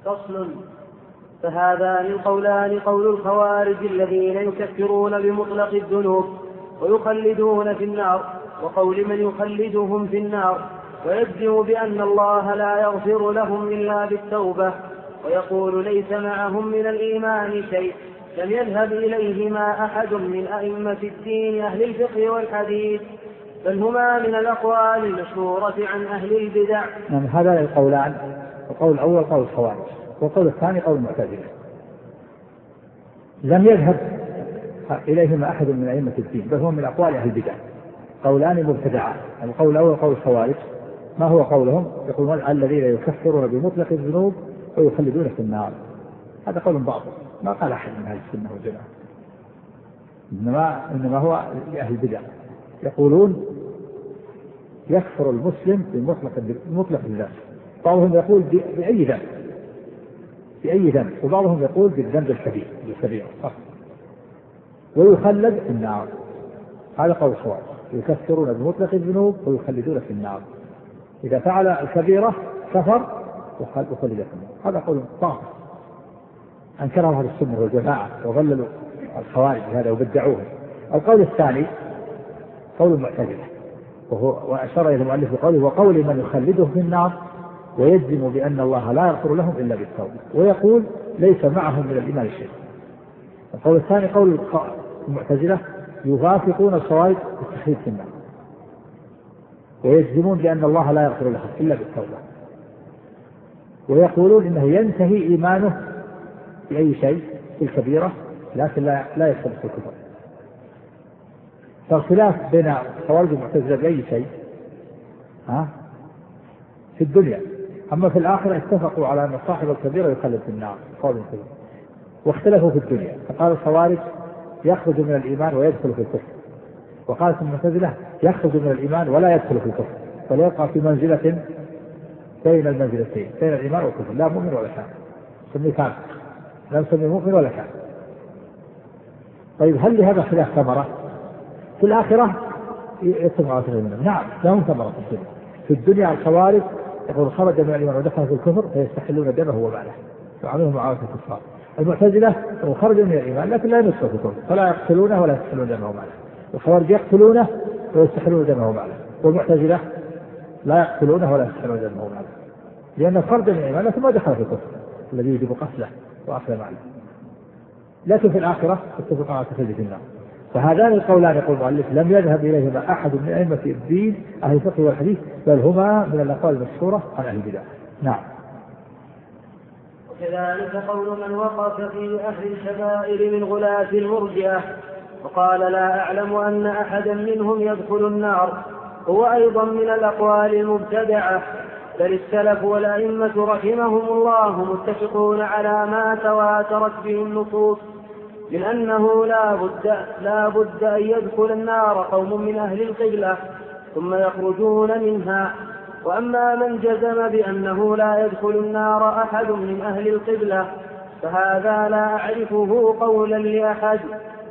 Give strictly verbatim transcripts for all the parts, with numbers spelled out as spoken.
فصل. فهذان القولان قول الخوارج الذين يكفرون بمطلق الذنوب ويخلدون في النار، وقول من يخلدهم في النار ويجزم بأن الله لا يغفر لهم إلا بالتوبة، ويقول ليس معهم من الإيمان شيء لم يذهب إليهما أحد من أئمة الدين أهل الفقه والحديث، بل هما من الأقوال المشهورة عن أهل البدع. نعم، هذا القولان، القول الأول قول الخوارج والقول الثاني قول المعتزلة. لم يذهب إليهما أحد من أئمة الدين بل هو من أقوال أهل البدع، قولان مبتدعان. القول الأول قول الخوارج، ما هو قولهم؟ يقولون الذين يكفرون بمطلق الذنوب ويخلدون في النار. هذا قول باطل، ما قال أحد من أهل السنة والجماعة، إنما, إنما هو لأهل البدع. يقولون يكفر المسلم بمطلق بمطلق الذنب، بعضهم يقول بأي ذنب بأي ذنب وبعضهم يقول بالذنب الكبير بالكبير ويخلد في النار. هذا قول الخوارج، يكفرون بمطلق الذنوب ويخلدون في النار، إذا فعل الكبيرة كفر وخلد في النار. هذا قول باطل أنكره أهل السنة والجماعة وضللوا الخوارج هذا وبدعوه. القول الثاني قول المعتزلة، وهو وأشار إلى المؤلف بقوله وقول من يخلده في النار ويجزم بأن الله لا يغفر لهم إلا بالتوبة، ويقول ليس معهم من الإيمان شيء. القول الثاني قول المعتزلة، يوافقون الخوارج بالتخليد في النار ويجزمون بأن الله لا يغفر لهم إلا بالتوبة، ويقولون إنه ينتهي إيمانه بأي شيء في الكبيرة لكن لا لا يدخل في الكفر. فالخلاف بين الخوارج والمعتزلة بأي شيء؟ ها؟ في الدنيا. أما في الآخرة اتفقوا على أن صاحب الكبيرة يخلد في النار، واختلفوا في الدنيا، فقال الخوارج يخرج من الإيمان ويدخل في الكفر، وقالت المعتزلة يخرج من الإيمان ولا يدخل في الكفر، فليبقى في منزلة بين المنزلتين بين الإيمان والكفر، لا مؤمن ولا كافر، سمي كافر لا نسمي مؤمن ولا كافر. طيب هل لهذا خلاف ثمرة؟ في الآخرة يتم على تغيير منهم، نعم لهم ثمرة في الدنيا. في الدنيا الخوارج يقول خرج من الإيمان ودخل في الكفر فيستحلون دمه وماله وعملهم معاوية الكفار. المعتزلة خرج من الإيمان لكن لا يدخل في الكفر فلا يقتلونه ولا يستحلون دمه وماله، الخوارج يقتلونه ويستحلون دمه وماله، والمعتزلة لا يقتلونه ولا يستحلون دمه وماله، لأنه خرج من الإيمان لكن ما دخل في الكفر الذي يجب قتله وأخذ ماله. لكن في الآخرة اتفق على تخليد في النار. فهذان القولان يقول المؤلف لم يذهب إليهما أحد من أئمة الدين أهل الفقه والحديث، بل هما من الأقوال المشهورة عن أهل البدع. نعم. وكذلك قول من وقف في أهل الكبائر من غلاة المرجئة وقال لا أعلم أن أحدا منهم يدخل النار، هو أيضا من الأقوال المبتدعة، بل السلف والأئمة رحمهم الله متفقون على ما تواترت به النصوص من أنه لا بد, لا بد أن يدخل النار قوم من أهل القبلة ثم يخرجون منها. وأما من جزم بأنه لا يدخل النار أحد من أهل القبلة فهذا لا أعرفه قولا لأحد.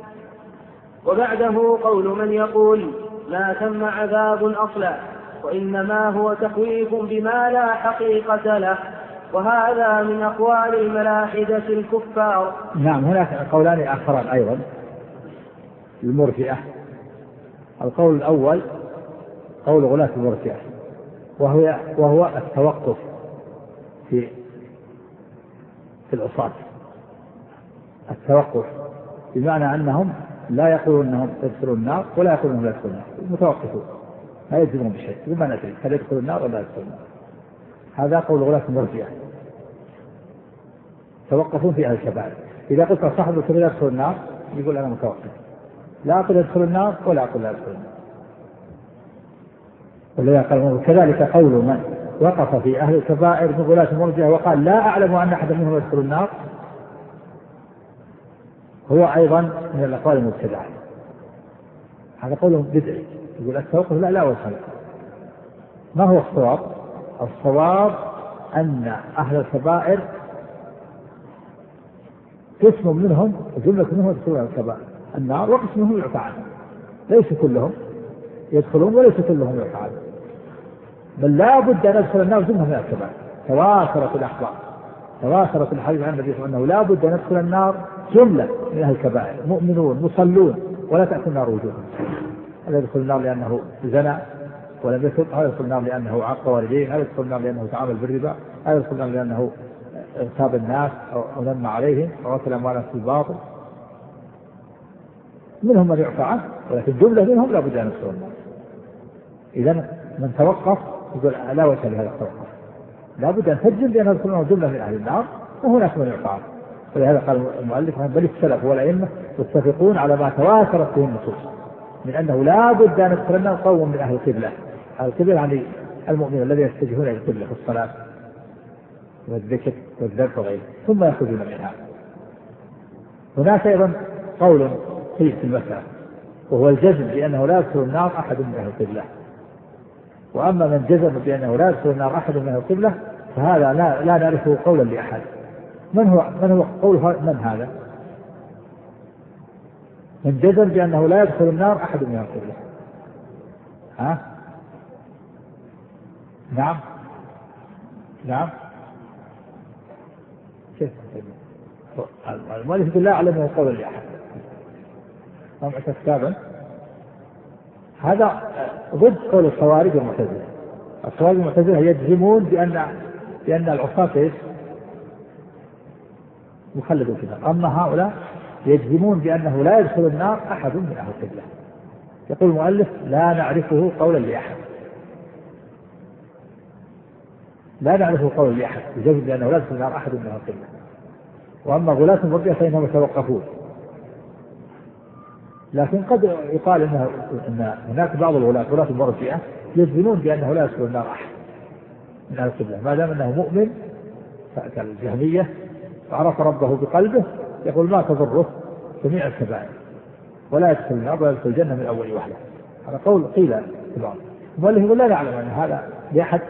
وبعده قول من يقول ما ثم عذاب أصلا وإنما هو تخويف بما لا حقيقة له، وهذا من أقوال الملاحدة الكفار. نعم، هناك قولان آخران أيضا المرجئة. القول الأول قول غلاة المرجئة، وهو, وهو التوقف في في العصاة، التوقف بمعنى أنهم لا يقولون أنهم يدخلون النار ولا يقولون أنهم لا يدخلون النار، متوقفون لا يجزمون بشيء بما ندري هل يدخل النار ولا يدخل النار. هذا قول غلاة المرجئة، توقفون في أهل الكبائر. إذا قلت صاحب الكبيرة يدخل النار يقول أنا متوقف، لا أقول يدخل النار ولا أقول لا يدخل النار. وكذلك قول من وقف في أهل الكبائر من غلاة المرجئة وقال لا أعلم أن أحد منهم يدخل النار، هو أيضا من الأقوال المبتدعة. هذا قولهم بدعي، يقول التوقف لا لا وصل. ما هو الصواب؟ الصواب أن أهل الكبائر قسم منهم وجملة منهم يدخلون الكبائر النار وقسم منهم يعفى عنهم، ليس كلهم يدخلون وليس كلهم يعفى عنهم، بل لا بد أن يدخل النار جملة من الكبائر. تواترت الأخبار تواترت الحديث عن النبي أنه لا بد أن يدخل النار جملة من أهل الكبائر، مؤمنون مصلون ولا تأكل النار وجوههم. هذا يدخل النار لأنه زنى ولم يتب، هذا يدخل النار لأنه عق والديه، هذا يدخل النار لأنه تعامل بالربا، هذا يدخل النار لأنه اغتاب الناس أو نم عليهم أو أكل أموالهم في الباطل. منهم من يعفى عنه ولكن جملة منهم لا بد أن يدخلوا النار. إذا من توقف يقول لا وجه لهذا التوقف، لا بد أن تجزم بأن يدخلون جملة من أهل النار وهناك من يعفى عنه. ولهذا قال المؤلف بل السلف والأئمة يتفقون على ما تواترت به النصوص من أنه لا بد أن يدخل النار قوم من أهل القبلة. أهل القبلة يعني المؤمنين الذين يتجهون إلى القبلة في الصلاة والذكر والذبح وغيره ثم يخرجون منها. هناك أيضا قول في المسألة وهو الجزم بأنه لا يدخل النار أحد من أهل القبلة. وأما من جزم بأنه لا يدخل النار أحد من أهل القبلة فهذا لا, لا نعرفه قولا لأحد. من هو من هو قول من هذا؟ من جزم بأنه لا يدخل النار أحد من أهل القبلة. ها؟ نعم نعم كيف المؤلف لا أعلمه قولا لأحد. هم كتابا هذا ضد قول الخوارج والمعتزلة. الخوارج والمعتزلة يجزمون بأن بأن العصاة مخلدون في النار، أما هؤلاء يجزمون بأنه لا يدخل النار أحد من أهل القبلة. يقول المؤلف لا نعرفه قولا لأحد، لا نعرفه قولا لأحد يجزم بأنه لا يدخل النار أحد من أهل القبلة. وأما غلاة المرجئة فإنهم يتوقفون. لكن قد يقال إنه إن هناك بعض الغلاة غلاة المرجئة يجزمون بأنه لا يدخل النار أحد من أهل القبلة ما دام أنه مؤمن كالجهمية وعرف ربه بقلبه، يقول ما تضره جميع الكبائر ولا يدخل النار ولا يدخل الجنة من أول وهلة. هذا قول قيل في بعض. المؤلف يقول لا نعلم أن هذا لأحد،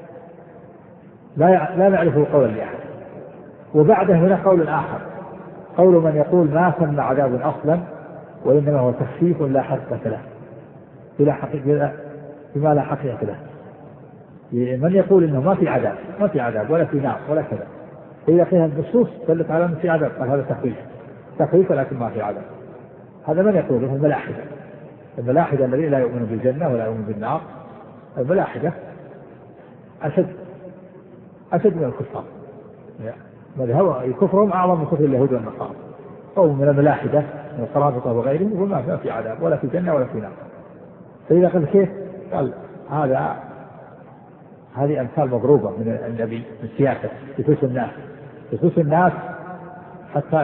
لا لا نعرفه قولا لأحد. وبعده هنا قول آخر، قول من يقول ما ثم عذاب أصلا وإنما هو تخفيف لا حقيقة له، بلا حقيقة بما لا حقيقة له. من يقول إنه ما في عذاب ما في عذاب ولا في نار ولا كذا، إذا فيها النصوص دلت على أنه في عذاب قال هذا تخفيف تخفيف لكن ما في عذاب. هذا من يقول هم الملاحدة. الملاحدة الذين لا يؤمنون بالجنة ولا يؤمنون بالنار، الملاحدة أشد أشد من الكفار. يعني كفرهم أعظم من كفر اليهود والنصارى. قوم من الملاحدة من القرامطة وغيرهم يقول ما في عذاب ولا في جنة ولا في نار. فإذا قال كيف؟ قال هذا هذه أمثال مضروبة من النبي من سياسة يفوس الناس يفوس الناس حتى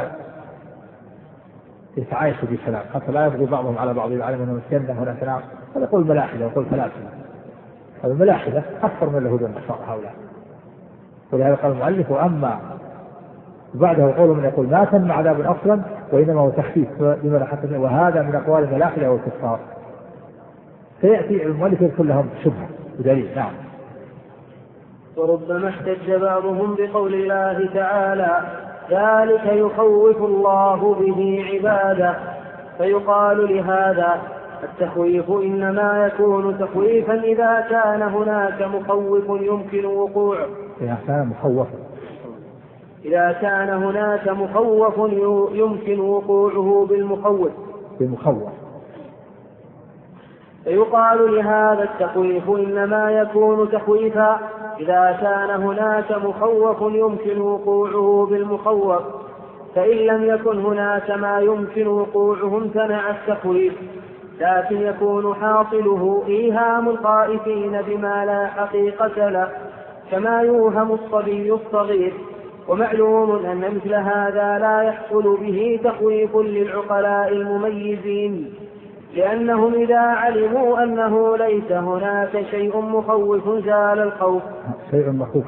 يتعايشوا بسلام، حتى لا يبغي بعضهم على بعض يعلم أنه الجنة هنا نار. هذا يقول ملاحدة ويقول فلاسفة. هذا الملاحدة أكثر من اليهود والنصارى هؤلاء. ولهذا قال المؤلف وأما بعده قول من يقول ما تم عذاب أصلا وإنما هو تخفيف بما لا حقيقة، وهذا من أقوال الملاحدة والكفار. سيأتي المؤلف يقول لهم شبهة بدليل. نعم. وربما احتج بعضهم بقول الله تعالى ذلك يخوف الله به عباده، فيقال لهذا التخويف إنما يكون تخويفا إذا كان هناك مخوف يمكن وقوعه إذا كان مخوف إذا كان هناك مخوف يمكن وقوعه بالمخوف بالمخوف فيقال لهذا التخويف إنما يكون تخويفا إذا كان هناك مخوف يمكن وقوعه بالمخوف، فإن لم يكن هناك ما يمكن وقوعه امتنع التخويف، لكن يكون حاصله إيهام الخائفين بما لا حقيقة له كما يوهم الصبي الصغير. ومعلوم أن مثل هذا لا يحصل به تخويف للعقلاء المميزين، لأنهم إذا علموا أنه ليس هناك شيء مخوف زال الخوف شيء مخوف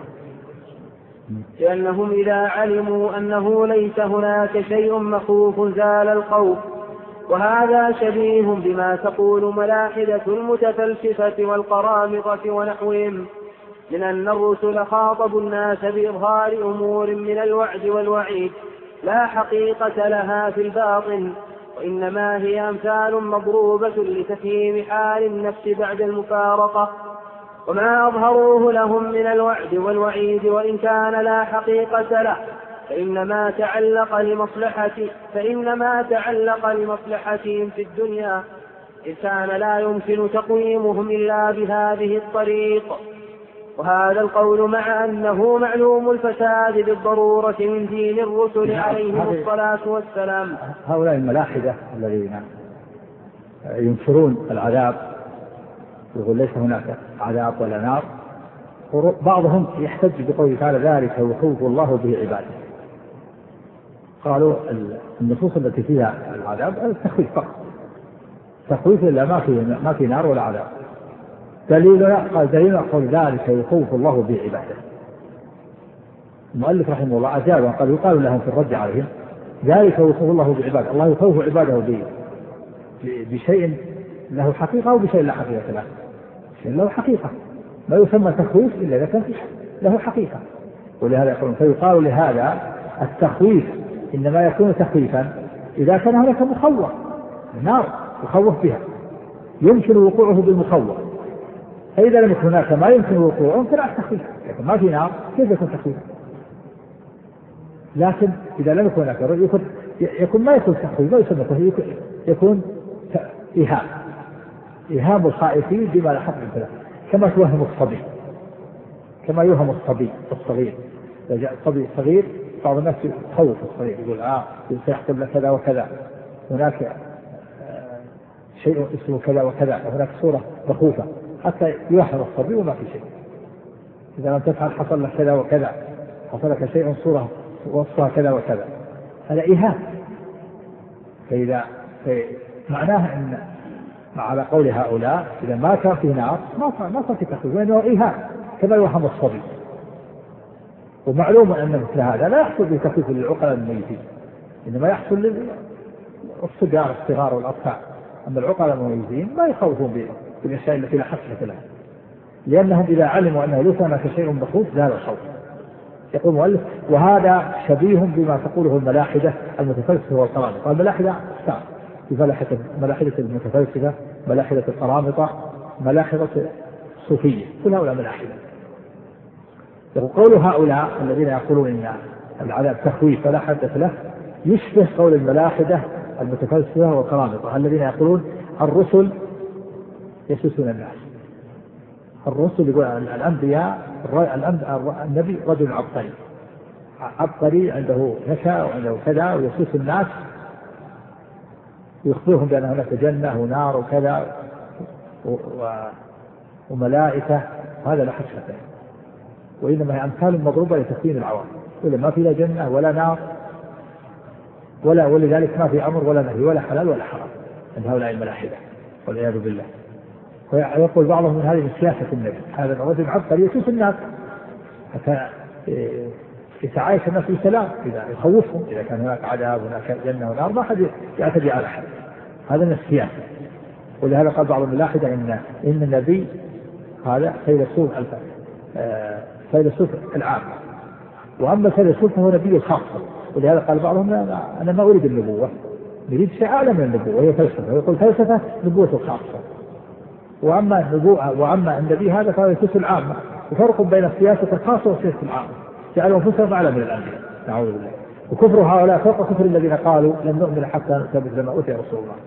لأنهم إذا علموا أنه ليس هناك شيء مخوف زال الخوف. وهذا شبيه بما تقول ملاحدة المتفلسفة والقرامطة ونحوهم من أن الرسل خاطبوا الناس بإظهار أمور من الوعد والوعيد لا حقيقة لها في الباطن، وإنما هي أمثال مضروبة لتفهيم حال النفس بعد المفارقة. وما أظهروه لهم من الوعد والوعيد وإن كان لا حقيقة له فإنما تعلق لمصلحة فإنما تعلق لمصلحتهم في الدنيا، إذ كان لا يمكن تقويمهم إلا بهذه الطريق. وهذا القول مع أنه معلوم الفساد بالضرورة من دين الرسل عليهم الصلاة والسلام. هؤلاء الملاحدة الذين ينكرون العذاب يقول ليس هناك عذاب ولا نار، بعضهم يحتج بقوله تعالى ذلك يخوف الله به عباده. قالوا النصوص التي فيها العذاب التخويف فقط، تخويف إلا ما في ما في نار ولا عذاب. دليل قال دليل قول ذلك يخوف الله به عباده. المؤلف رحمه الله أجاب وقال يقال لهم في الرد عليهم ذلك يخوف الله بعباده، الله يخوف عباده بشيء له حقيقة أو بشيء لا حقيقة له. شيء له حقيقة ما يسمى تخويف إلا إذا كان له حقيقة، ولهذا يقولون فيقال لهذا التخويف إنما يكون تخويفا إذا كان هناك مخوف، النار يخوف بها يمكن وقوعه بالمخوف، فإذا لم يكن هناك ما يمكن وقوعه فلا التخويف، لكن ما في نار كيف يكون تخويف؟ لكن إذا لم يكن هناك يكون, يكون ما يكون تخويف، ما يسمى تخويف، يكون إيهام إيهام الخائفين بما لا حق له، كما توهم الصبي، كما يوهم الصبي الصغير. إذا جاء الصبي الصغير بعض الناس يخوف الصغير يقول آه سيحصل لك كذا وكذا، هناك آه شيء اسمه كذا وكذا، هناك صورة مخوفة حتى يوهم الصبي وما في شيء. إذا لم تفعل حصل لك كذا وكذا، حصل لك شيء صورة وصفها كذا وكذا، هذا إيهام. فإذا معناه أن على قول هؤلاء إذا ما كان في نار ما ما صار في تخويف، لأنه إيهام كما يوهم الصبي. ومعلوم أن مثل هذا لا يحصل بتخويف للعقلاء الميتين، إنما يحصل للصغار الصغار والأطفال. أما العقلاء المميزين ما يخوفون بالأشياء التي لا حقيقة لها، لأنهم إذا علموا أنه ليس هناك شيء مخوف زال الخوف. يقول المؤلف وهذا شبيه بما تقوله الملاحدة المتفلسفة والقرامطة. الملاحدة أقسام، في ملاحدة المتفلسفة، ملاحدة القرامطة، ملاحدة الصوفية، كل هؤلاء ملاحدة. وقول هؤلاء الذين يقولون إن العذاب تخويف فلا حدث له يشبه قول الملاحدة المتفلسفة والقرامطة الذين يقولون الرسل يسوسون الناس. الرسل يقول الأنبياء النبي رجل عبقري عبقري عنده ذكاء وعنده كذا ويسوس الناس ويخبرهم بأن هناك جنة ونار وكذا وملائكة، هذا لا حقيقة له، وإنما هي أمثال مضروبة لتكوين العوام، ولا ما في لا جنة ولا نار ولا ولذلك ما في أمر ولا نهي ولا حلال ولا حرام عند هؤلاء الملاحدة والعياذ بالله. ويقول بعضهم من هذه سياسة النبي، هذا الرجل عبقري يسوس الناس حتى يتعايش الناس بسلام، إذا يخوفهم إذا كان هناك عذاب هناك جنة ونار ما حد يعتدي على أحد، هذا من السياسة. ولهذا قال بعض الملاحدة إن إن النبي هذا فيلسوف فيلسوف العام، وأما الفيلسوف هو نبي خاصة. ولهذا قال بعضهم أنا ما أريد النبوة، نريد شيء أعلى من النبوة وهي فلسفة، ويقول فلسفة نبوة خاصة، وأما النبوة وأما النبي هذا فهو يسوس العامة. وفرق بين السياسة الخاصة والسياسة العامة، جعلوا أنفسهم أعلى من الأنبياء نعوذ بالله. وكفر هؤلاء فوق كفر الذين قالوا لن نؤمن حتى نثبت ما أوتي رسول الله.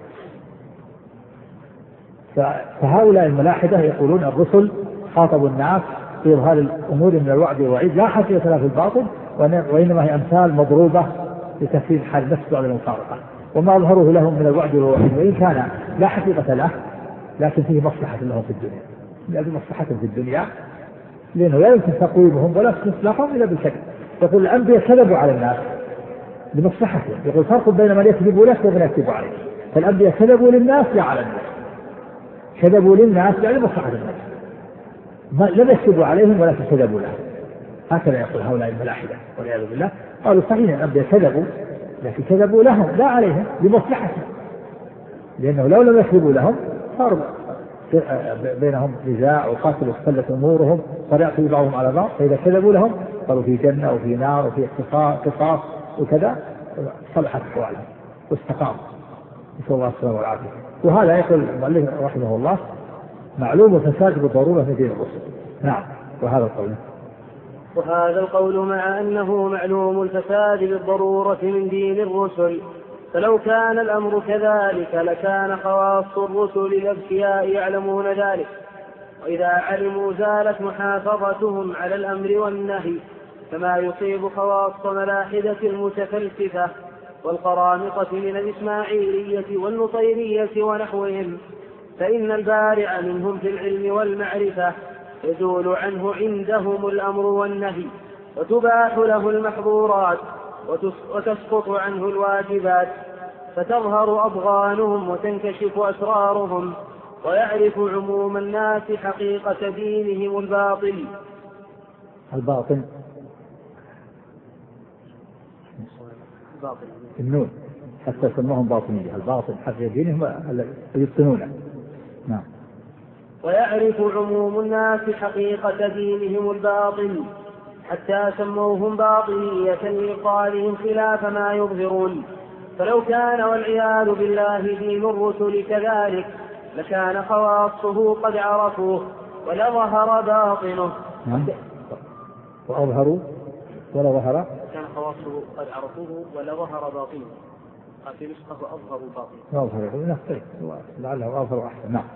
فهؤلاء الملاحدة يقولون الرسل خاطبوا الناس في إظهار الأمور من الوعد والوعيد لا حقيقة لها في الباطل، وإنما هي أمثال مضروبة لتفسير حال نفس بعد المفارقة. وما أظهره لهم من الوعد والوعيد وإن كان لا حقيقة له لكن فيه مصلحة لهم في الدنيا، لأن مصلحة في الدنيا لأنه لا يمكن تقويمهم ولا إصلاحهم إلا بالكذب. يقول الأنبياء كذبوا على الناس لمصلحتهم، يقول فرق بين من يكذب لك ومن يكذب عليك. فالأنبياء كذبوا للناس لا على الناس، كذبوا للناس لا لمصلحة الناس، لم يكذبوا عليهم ولكن كذبوا لهم. هكذا يقول هؤلاء الملاحدة والعياذ بالله. قالوا صحيح الأنبياء كذبوا لكن كذبوا لهم لا عليهم لمصلحتهم، لأنه لو لم يكذبوا لهم صار بينهم نزاع وقاتل واختلت أمورهم فيعتدي بعضهم على بعض. فإذا كذبوا لهم قالوا في جنة وفي نار وفي قصاص وكذا صلحت أحوالهم واستقاموا، نسأل الله السلامة والعافية. وهذا يقول المؤلف رحمه الله معلوم الفساد بالضرورة في دين الرسل. نعم. وهذا القول وهذا القول مع أنه معلوم الفساد بالضرورة من دين الرسل، فلو كان الأمر كذلك لكان خواص الرسل الأذكياء يعلمون ذلك، وإذا علموا زالت محافظتهم على الأمر والنهي، كما يصيب خواص ملاحدة المتفلسفة والقرامطة من الإسماعيلية والنصيرية ونحوهم، فإن البارع منهم في العلم والمعرفة يزول عنه عندهم الأمر والنهي، وتباح له المحظورات وتسقط عنه الواجبات، فتظهر أضغانهم وتنكشف أسرارهم، ويعرف عموم الناس حقيقة دينهم الباطل. الباطل النون حتى سموهم باطنية، الباطل حق دينهم يبطنونه. نعم. ويعرف عموم الناس حقيقة دينهم الباطل حتى سموهم باطنية لإبطالهم خلاف ما يظهرون، فلو كان والعياذ بالله دين الرسل كذلك لكان خواصه قد عرفوه ولظهر باطنه. نعم. وأظهروا ولا ظهر كان خواصه قد عرفوه ولظهر باطنه. في نسخة أظهروا باطنه. أظهروا نختلف لعله أظهروا أحسن. نعم.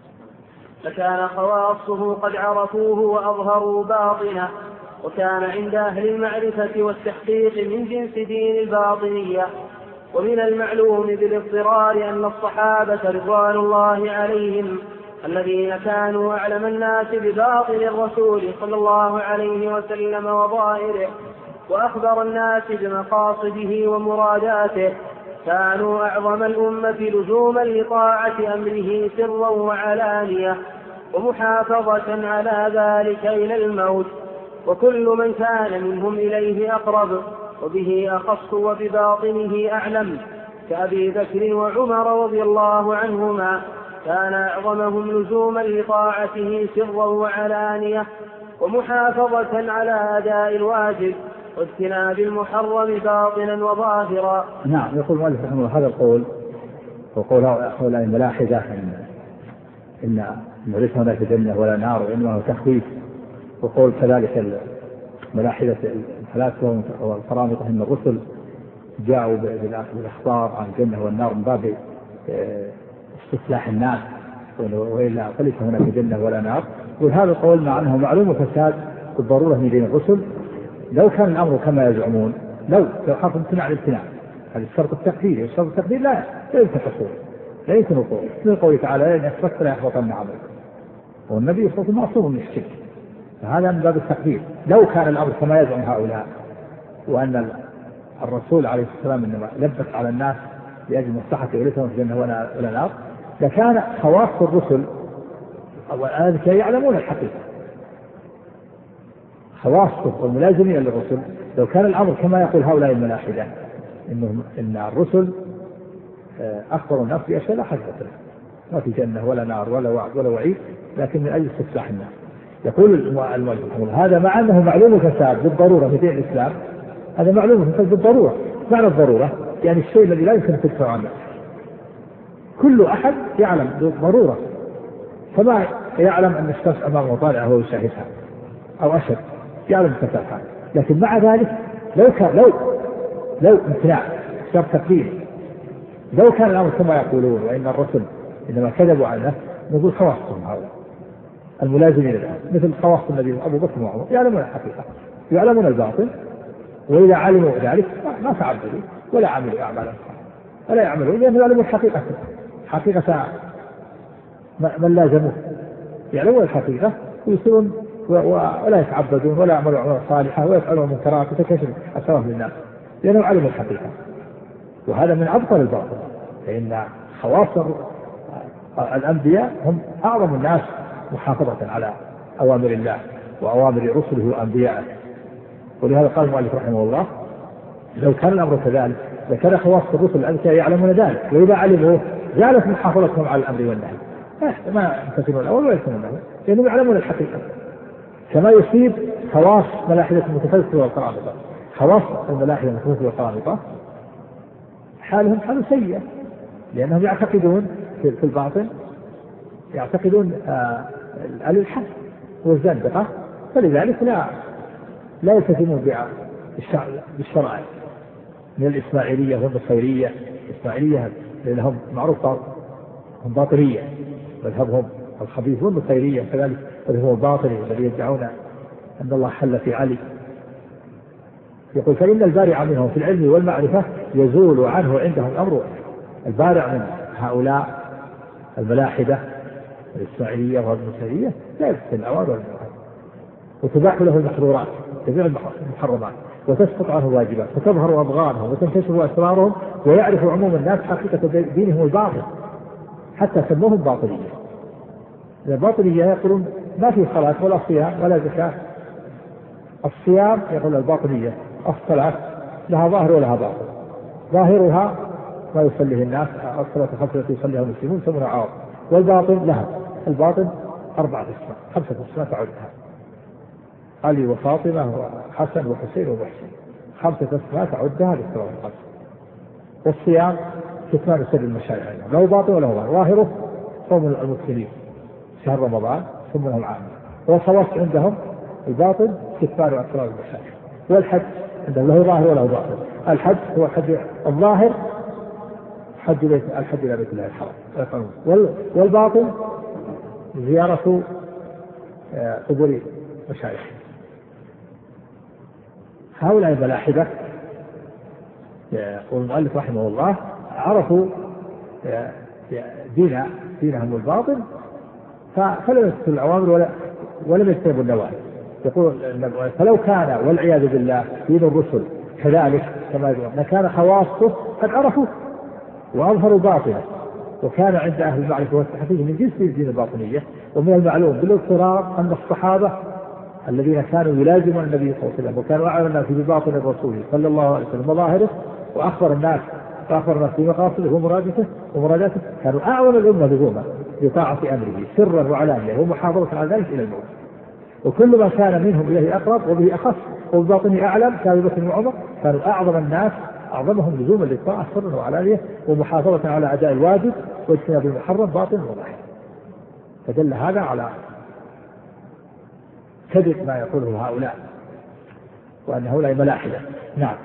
لكان خواصه قد عرفوه وأظهروا باطنه، وكان عند أهل المعرفة والتحقيق من جنس دين الباطنية. ومن المعلوم بالاضطرار أن الصحابة رضوان الله عليهم الذين كانوا أعلم الناس بباطن الرسول صلى الله عليه وسلم وظاهره وأخبر الناس بمقاصده ومراداته كانوا أعظم الأمة لزوما لطاعة أمره سرا وعلانية ومحافظة على ذلك إلى الموت، وكل من كان منهم إليه أقرب وبه أخص وبباطنه أعلم كأبي بكر وعمر رضي الله عنهما كان أعظمهم لزوما لطاعته سرا وعلانية ومحافظة على أداء الواجب واجتناب المحرم باطنا وظاهرا. نعم. يقول المؤلف رحمه الله هذا القول وقول هؤلاء الملاحدة إن نورث هناك جنة ولا نار وإنما هو تخويف، وقول كذلك ملاحدة الفلاسفة والقرامطة إن الرسل جاءوا بالأخبار عن الجنة والنار من باب استصلاح الناس وإلا فليس هناك جنة ولا نار. وهذا القول مع أنه معلوم الفساد بالضرورة من دين الرسل لو كان الأمر كما يزعمون، لو لو حرف امتناع الامتناع هذا الشرط التقديري، والشرط التقديري لا لا يمكن حصول لا يمكن وقوع من قوله تعالى إن أشركت لا يحبطن عملك، والنبي صلى الله عليه وسلم معصوم من الشرك، فهذا من باب التقدير. لو كان الأمر كما يزعم هؤلاء وأن الرسول عليه السلام إنما لبس على الناس لأجل مصلحة وليسهم في الجنة ولا نار لكان خواص الرسل والآذكى يعلمون الحقيقة، خواص والملازمين للرسل. لو كان الأمر كما يقول هؤلاء الملاحدة إنهم إن الرسل أخبروا الناس بأشياء لا حقيقة لها، ما في جنة ولا نار ولا وعد ولا وعيد، لكن من أجل استصلاح الناس. يقول المؤلف هذا مع أنه معلوم الفساد بالضرورة في دين الإسلام، هذا معلوم الفساد بالضرورة. معنى الضرورة يعني الشيء الذي لا يمكن تدفع عنه، كل أحد يعلم بالضرورة، فما يعلم أن الشمس أمامه طالعة وهو يشاهدها أو أشد يعلم الفساد، لكن مع ذلك لو كان لو لو امتناع شرط تقدير لو كان الأمر كما يقولون وإن الرسل إنما كذبوا عنه نقول خواصهم هؤلاء الملازمين الآن مثل خواص النبي أبو بكر وعمر يعلمون الحقيقة يعلمون الباطل، وإذا علموا ذلك ما تعبدوا ولا عملوا أعمالا ولا يعملون لأنهم يعلمون الحقيقة حقيقة من لازموه، يعلمون الحقيقة ويصيرون ولا يتعبدون ولا يعملوا أعمالا صالحة ويفعلون منكرات وتكشف أسرارهم للناس لأنهم علموا الحقيقة. وهذا من أبطل الباطل، فإن خواص الأنبياء هم أعظم الناس محافظة على أوامر الله وأوامر رسله وأنبيائه. ولهذا قال المؤلف رحمه الله لو كان الأمر كذلك لكان خواص الرسل الأنبياء يعلمون ذلك، وإذا علموا زالت محافظتهم على الأمر والنهي، ما يمتثلون الأول ولا يمتثلون الأول لأنهم يعلمون الحقيقة. كما يصيب خواص ملاحدة المتفلسفة والقرامطة، خواص الملاحدة المتفلسفة والقرامطة حالهم حال سيء لأنهم يعتقدون في الباطن يعتقدون آه الإلحاد والزندقة، فلذلك لا لا يلتزمون بالشرع من الإسماعيلية والنصيرية. الإسماعيلية لهم معروف هم باطنية مذهبهم الخبيث، والنصيرية كذلك مذهبهم الباطني الذي يدعون أن الله حل في علي. يقول فإن البارع منهم في العلم والمعرفة يزول عنه عندهم الأمر. البارع من هؤلاء الملاحدة الإسماعيلية والنصيرية لا يفسد الأوامر والنواهي، وتباح له المحظورات جميع المحرمات، وتسقط عنه الواجبات، وتظهر أبغانهم وتنكشف أسرارهم، ويعرف عموم الناس حقيقة دينهم الباطل، حتى سموهم باطنية. الباطنية يقولون ما في صلاة ولا صيام ولا زكاة. الصيام يقول الباطنية الصلاة لها ظاهر ولها باطن، ظاهرها ما يصليه الناس الصلاة الخمسة التي يصليها المسلمون يسمونها عوض، والباطن لها الباطن أربعة أسماء خمسة أسماء تعدها: علي وفاطمة وحسن وحسين ومحسن، خمسة أسماء تعدها للصلاة الخمسة. والصيام كتمان سر المشاريع عندهم، له باطن وله ظاهر، ظاهره صوم المسلمين شهر رمضان ثم لهم عام، والخواص عندهم الباطن كتمان أسرار المشاريع. والحج عندهم له ظاهر وله باطن. الحج هو الحج الظاهر حج بيت الحج إلى بيت الله الحرام، والباطن زيارة قبور مشايخ. هؤلاء الملاحدة يقول المؤلف رحمه الله عرفوا دين دينهم الباطن فلم يتركوا الأوامر ولا ولم يجتنبوا النواهي. يقول فلو كان والعياذ بالله دين الرسل كذلك كما يقول لكان خواصه قد عرفوا وأظهروا باطنه، وكان عند أهل المعرفة والتحقيق من جنس الدين الباطنية. ومن المعلوم بالاضطرار أن الصحابة الذين كانوا يلازمون النبي صلى الله عليه وسلم وكانوا أعلم الناس بباطن الرسول صلى الله عليه وسلم وظاهره، وأخبر الناس وأخبر الناس بمقاصده ومرادته ومراداته، كانوا أعون الأمة لزوما بطاعة أمره سرا وعلانية ومحافظة على ذلك إلى الموت. وكل ما كان منهم إليه أقرب وبه أخص وبباطنه أعلم كأبي بكر وعمر كانوا أعظم الناس أعظمهم لزوما للطاعة سرا وعلانية ومحافظة على أداء الواجب واجتناب المحرم باطن وظاهر. فدل هذا على كذب ما يقوله هؤلاء وأن هؤلاء ملاحدة. نعم.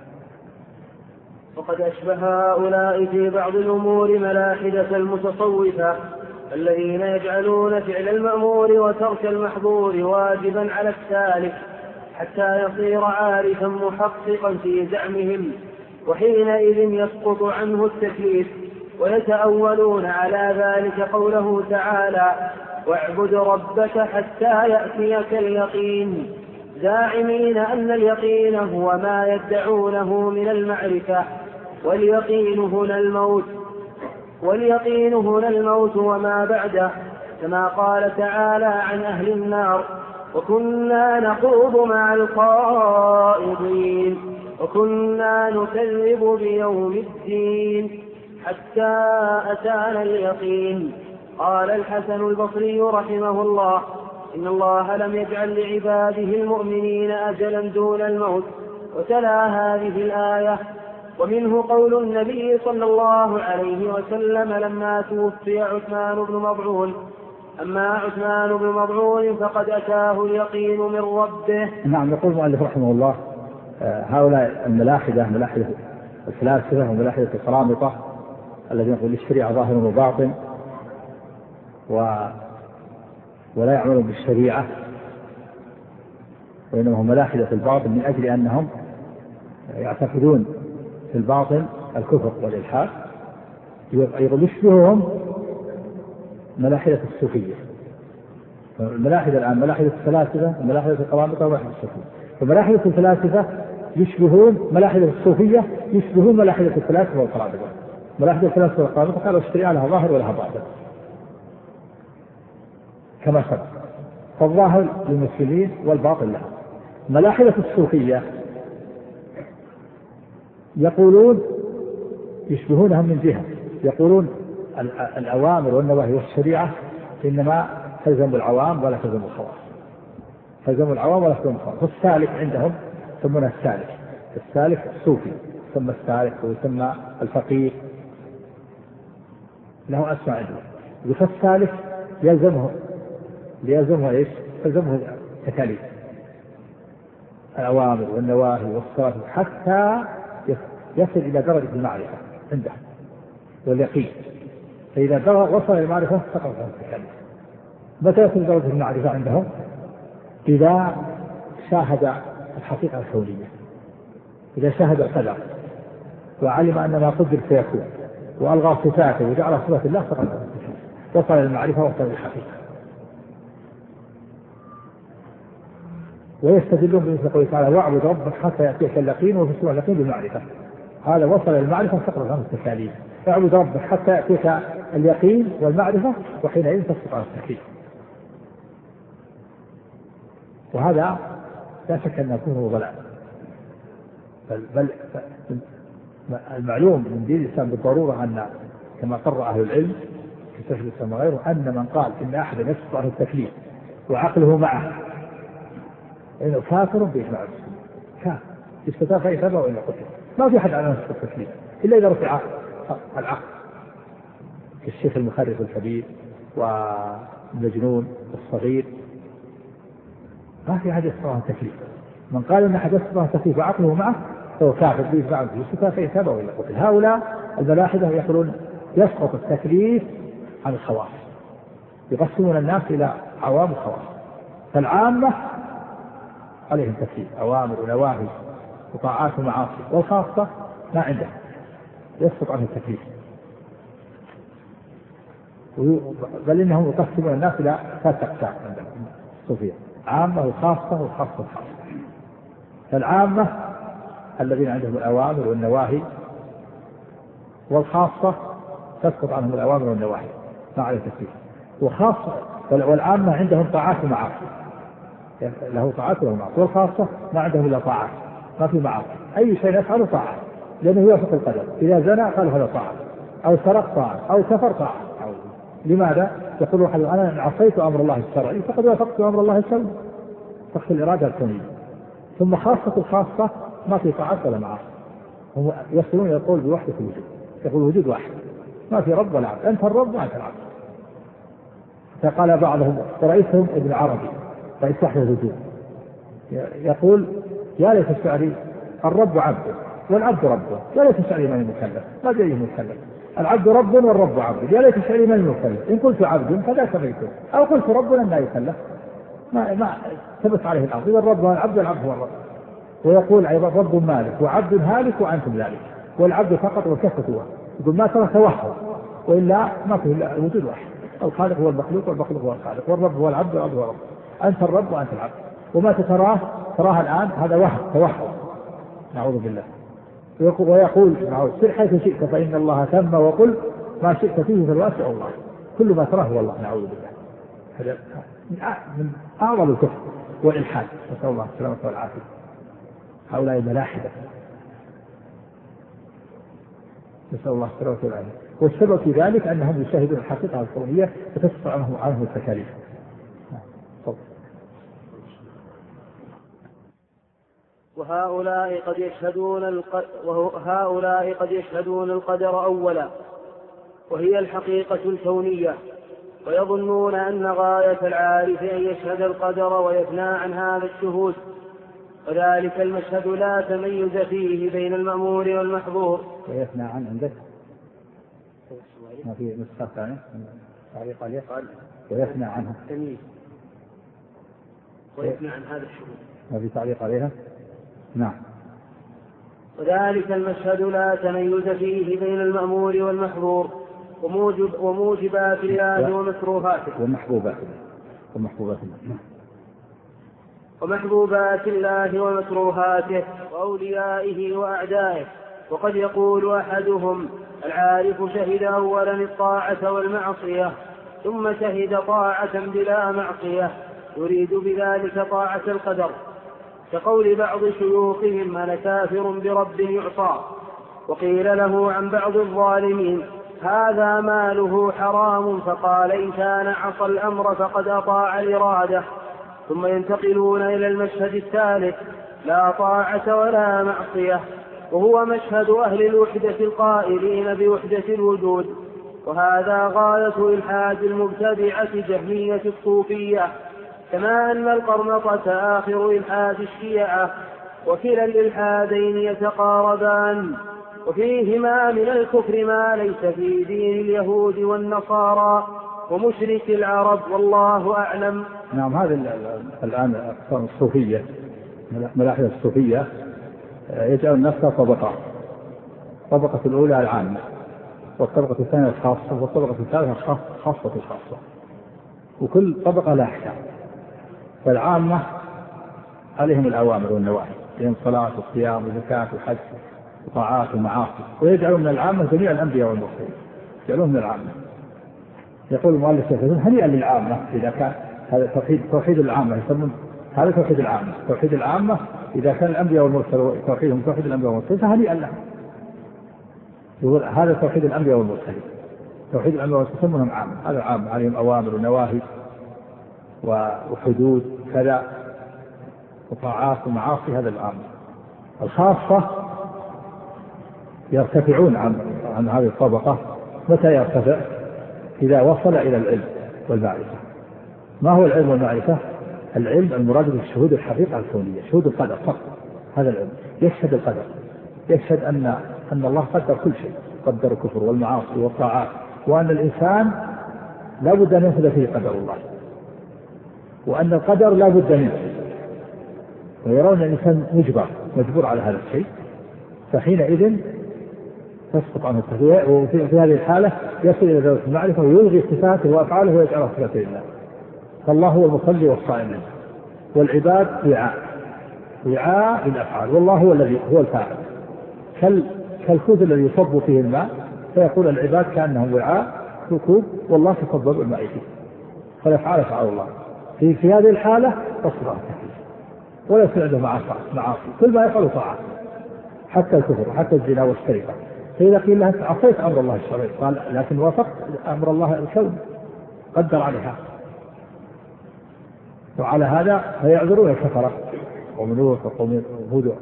وقد أشبه هؤلاء في بعض الأمور ملاحدة المتصوفة الذين يجعلون فعل المأمور وترك المحظور واجبا على السالك حتى يصير عارفا محققا في زعمهم، وحينئذ يسقط عنه التكليف. ويتأولون على ذلك قوله تعالى: واعبد ربك حتى يأتيك اليقين، زاعمين أن اليقين هو ما يدعونه من المعرفة، واليقين هنا الموت واليقين هنا الموت وما بعده، كما قال تعالى عن أهل النار: وكنا نخوض مع الخائضين وكنا نكذب بيوم الدين حتى أتانا اليقين. قال الحسن البصري رحمه الله: إن الله لم يجعل لعباده المؤمنين أجلا دون الموت. وتلا هذه الآية. ومنه قول النبي صلى الله عليه وسلم لما توفي عثمان بن مظعون: أما عثمان بن مظعون فقد أتاه اليقين من ربه. نعم. يقول المؤلف رحمه الله هؤلاء الملاحدة ملاحدة الفلاسفة وملاحدة القرامطة الذين يقول الشريعة ظاهر وباطن و... ولا يعملون بالشريعة، وإنما هم ملاحدة الباطن من أجل أنهم يعتقدون في الباطن الكفر والإلحاد. يقول يشبههم ملاحدة الصوفية. الملاحدة الآن ملاحدة الفلاسفة وملاحدة القرامطة وملاحدة الصوفية. فملاحدة الفلاسفة يشبهون ملاحدة الصوفية يشبهون ملاحدة الفلاسفة والقرامطة. ملاحدة الفلاسفة والقرامطة قالوا الشريعة لها ظاهر ولها باطن كما سبق، فالظاهر للمسلمين والباطن لها. ملاحدة الصوفية يقولون يشبهونهم من جهة، يقولون الأوامر والنواهي والشريعة إنما تلزم العوام ولا تلزم الخواص، تلزم العوام ولا تلزم الخواص. والسالك عندهم يسمونه السالك، السالك الصوفي يسمى السالك ويسمى الفقيه، له أسماء عندهم. فالسالك يلزمه يلزمه ايش؟ يلزمه تكاليف الأوامر والنواهي والصلاة حتى يصل إلى درجة المعرفة عنده واليقين. فإذا وصل إلى المعرفة سقط عنه التكاليف. متى يصل درجة المعرفة عندهم؟ إذا شاهد الحقيقة الكونية، إذا شاهد القدر وعلم أن ما قدر سيكون وألغى صفاته وجعل صفات الله سقط عنه التكاليف، وصل إلى المعرفة وصل إلى الحقيقة. ويستدلون بمثل قوله تعالى واعبد ربك حتى يأتيك اليقين، وفسر اليقين بالمعرفة. هذا وصل إلى المعرفة سقط عنه التكاليف. اعبد ربك حتى يأتيك اليقين والمعرفة وحينئذ تسقط عنه التكاليف. وهذا لا شك أن يكون ضلال، بل, بل المعلوم من دين الإسلام بالضرورة أن كما قرر أهل العلم في شيخ الإسلام وغيره أن من قال إن أحدا يسقط عنه التكليف وعقله معه إنه كافر بإجماع المسلمين، كافر يستتاب فيثابه وإلا قتل. ما في أحد على نفسه التكليف إلا إذا رفع العقل كالشيخ المخرف الكبير والمجنون والصغير، ما في أحد يسقط عنه التكليف. من قال إن أحد يسقط عنه التكليف وعقله معه فهو كافر بإجماع المسلمين، يستتاب فيثابه وإلا قتل. هؤلاء الملاحدة يقولون يسقط التكليف عن الخواص، يقسمون الناس إلى عوام وخواص. فالعامة عليهم تكليف أوامر ونواهي وطاعات ومعاصي، والخاصة ما عنده يسقط عنه التكليف. بل إنهم يقسمون الناس إلى ثلاثة أقسام عندهم الصوفية: عامة وخاصة وخاصة خاصة. فالعامة الذين عندهم الأوامر والنواهي، والخاصة تسقط عنهم الأوامر والنواهي ما عليه تكليف. وخاصة والعامة عندهم طاعات ومعاصي، له طاعات وله معاصي. والخاصة ما عندهم إلا طاعات ما في معاصي، أي شيء يفعله طاعة لأنه يوافق القدر. إذا زنى قال هذا طاعة، أو سرق طاعة، أو كفر طاعة. لماذا؟ يقول أحد أنا عصيت أمر الله الشرعي فقد وافقت أمر الله الشرعي، تخفي الإرادة الكونية. ثم خاصة الخاصة ما في طاعات ولا معاصي، هم يصلون إلى القول بوحدة الوجود، يقول الوجود واحد ما في رب ولا عبد، أنت الرب وأنت العبد. فقال بعضهم ورئيسهم ابن عربي رئيس وحدة الوجود يقول يا ليت الشعري الرب عبد والعبد ربه، يا ليت الشعري من المكلف، ما جاي مكلف، العبد رب والرب عبد، يا ليت الشعري من المكلف، إن قلت عبد فذاك بيته، أو قلت رب لن لا يكلف، ما ما ثبت عليه الأرض. إذا الرب هو العبد والعبد هو الرب. ويقول أيضا رب مالك وعبد هالك وأنتم ذلك، والعبد فقط والكفة هو. يقول ما ترى توحد، وإلا ما فيه الوجود واحد، الخالق هو المخلوق والمخلوق هو الخالق، والرب هو العبد والعبد هو الرب، أنت الرب وأنت العبد. وما تتراه تراه الآن هذا وهم توحد، نعوذ بالله. ويقول سر حيث شئت فإن الله ثم، وقل ما شئت فيه فالواسع الله، كل ما تراه هو الله، نعوذ بالله. هذا من أعظم الكفر والإلحاد، نسأل الله السلامة والعافية. هؤلاء ملاحدة، نسأل الله السلامة والعافية. والسبب في ذلك أنهم يشاهدون الحقيقة الكونية فتسقط عنهم عنهم التكاليف. وهؤلاء قد يشهدون الق... وهؤلاء قد يشهدون القدر أولا وهي الحقيقة الكونية، ويظنون أن غاية العارف أن يشهد القدر ويفنى عن هذا الشهود، وذلك المشهد لا تميز فيه بين المأمور والمحظور. ويفنى عن عندك ما في نسخة ثانية تعليق عليه ويفنى عنها تمييز ويفنى عن هذا الشهود ما في تعليق عليها. نعم. وذلك المشهد لا تميز فيه بين المأمور والمحظور وموجب وموجبات الله ومكروهاته ومحبوبات ومحبوبات الله ومحبوبات الله ومكروهاته وأوليائه وأعدائه. وقد يقول أحدهم العارف شهد أولا الطاعة والمعصية ثم شهد طاعة بلا معصية، يريد بذلك طاعة القدر، كقول بعض شيوخهم أنا كافر برب يعصى. وقيل له عن بعض الظالمين هذا ماله حرام، فقال إن كان عصى الأمر فقد أطاع الإرادة. ثم ينتقلون إلى المشهد الثالث لا طاعة ولا معصية، وهو مشهد أهل الوحدة القائلين بوحدة الوجود، وهذا غاية إلحاد المبتدعة جهمية الصوفية، كما أن القرنطة آخر إلحاد الشيعة، وكلا الإلحادين يتقاربان، وفيهما من الكفر ما ليس في دين اليهود والنصارى ومشرك العرب، والله أعلم. نعم، هذا الآن الصوفية، ملاحدة الصوفية يجعل نفسها طبقات. الطبقة الأولى العامة، والطبقة الثانية الخاصة، والطبقة الثالثة خاصة الخاصة، وكل طبقة لها أحكام. فالعامة عليهم الأوامر والنواهي، لهم صلاة وصيام وزكاة وحج وطاعات ومعاصي، ويجعلون من العامة جميع الأنبياء والمرسلين، يجعلون من العامة. يقول المؤلف هنيئا للعامة إذا كان هذا توحيد توحيد العامة، يسمون هذا توحيد العامة. توحيد العامة إذا كان الأنبياء والمرسلين توحيدهم توحيد الأنبياء والمرسلين فهنيئا لهم. يقول هذا توحيد الأنبياء والمرسلين، توحيد الأنبياء والمرسلين منهم عامة، هذا عام عليهم أوامر ونواهي وحدود كذا وطاعات ومعاصي، هذا العامة. الخاصة يرتفعون عن عن هذه الطبقة. متى يرتفع؟ إذا وصل إلى العلم والمعرفة. ما هو العلم والمعرفة؟ العلم المراد بالشهود الحقيقة الكونية، شهود القدر فقط. هذا العلم يشهد القدر، يشهد أن أن الله قدر كل شيء، قدر الكفر والمعاصي والطاعات، وأن الإنسان لا بد أن ينفذ فيه قدر الله، وأن القدر لا بد منه، ويرون الإنسان مجبر مجبور على هذا الشيء، فحينئذ تسقط عنه التشريع. وفي هذه الحالة يصل إلى درجة المعرفة ويلغي صفاته وأفعاله ويجعلها صفات لله. فالله هو المصلي والصائم، والعباد وعاء وعاء للأفعال، والله هو الذي هو الفاعل، كالكوز الذي يصب فيه الماء، فيقول العباد كأنهم وعاء ركوب، والله تصب الماء فيه، فالأفعال أفعال الله. في في هذه الحالة تصبر ولا يصير عنده معاصي، كل ما يفعل طاعة، حتى الكفر حتى الزنا والسرقة. فإذا قيل لها عصيت أمر الله الشرعي، قال لكن وافقت أمر الله الكون قدر عليها، وعلى هذا فيعذرون الكفرة ومنوح وقوم هود.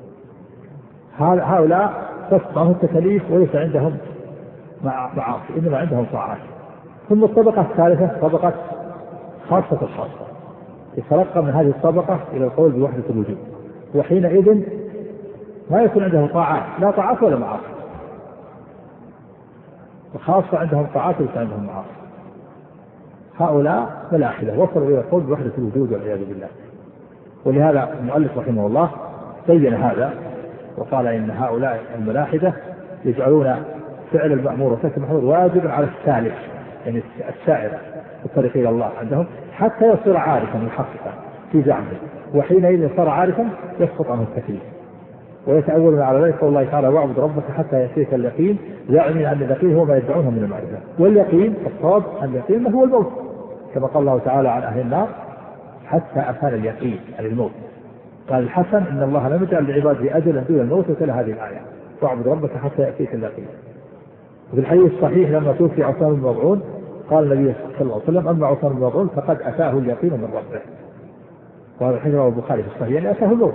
هؤلاء تصبح التكاليف وليس عندهم معاصي، إنما عندهم طاعات. ثم الطبقة الثالثة طبقة خاصة الخاصة، يترقى من هذه الطبقة إلى القول بوحدة الوجود، وحينئذ ما يكون عندهم طاعات، لا طاعات ولا معاصي، وخاصة عندهم طاعات وليس عندهم معاصي. هؤلاء ملاحدة وصلوا إلى القول بوحدة الوجود والعياذ بالله. ولهذا المؤلف رحمه الله بين هذا وقال إن هؤلاء الملاحدة يجعلون فعل المأمور وترك المحظور واجبا على السالك، يعني السائر في الطريق إلى الله عندهم، حتى يصير عارفا محققا في زعمه، وحينئذ صار عارفا يسقط عنه التكليف. ويتأولون على ذلك قول الله تعالى واعبد ربك حتى يأتيك اليقين، زاعمين أن اليقين هو ما يدعونه من المعرفة، واليقين الصواب أن اليقين هو الموت، كما قال الله تعالى عن أهل النار حتى أتانا اليقين عن الموت. قال الحسن إن الله لم يجعل لعباده أجلا دون الموت، وتلا هذه الآية واعبد ربك حتى يأتيك اليقين. وفي الحديث الصحيح لما توفي عثمان بن مظعون قال النبي صلى الله عليه وسلم أما عثمان بن مظعون فقد أتاه اليقين من ربه، وهذا الحديث رواه البخاري في الصحيح، يعني أتاه الموت.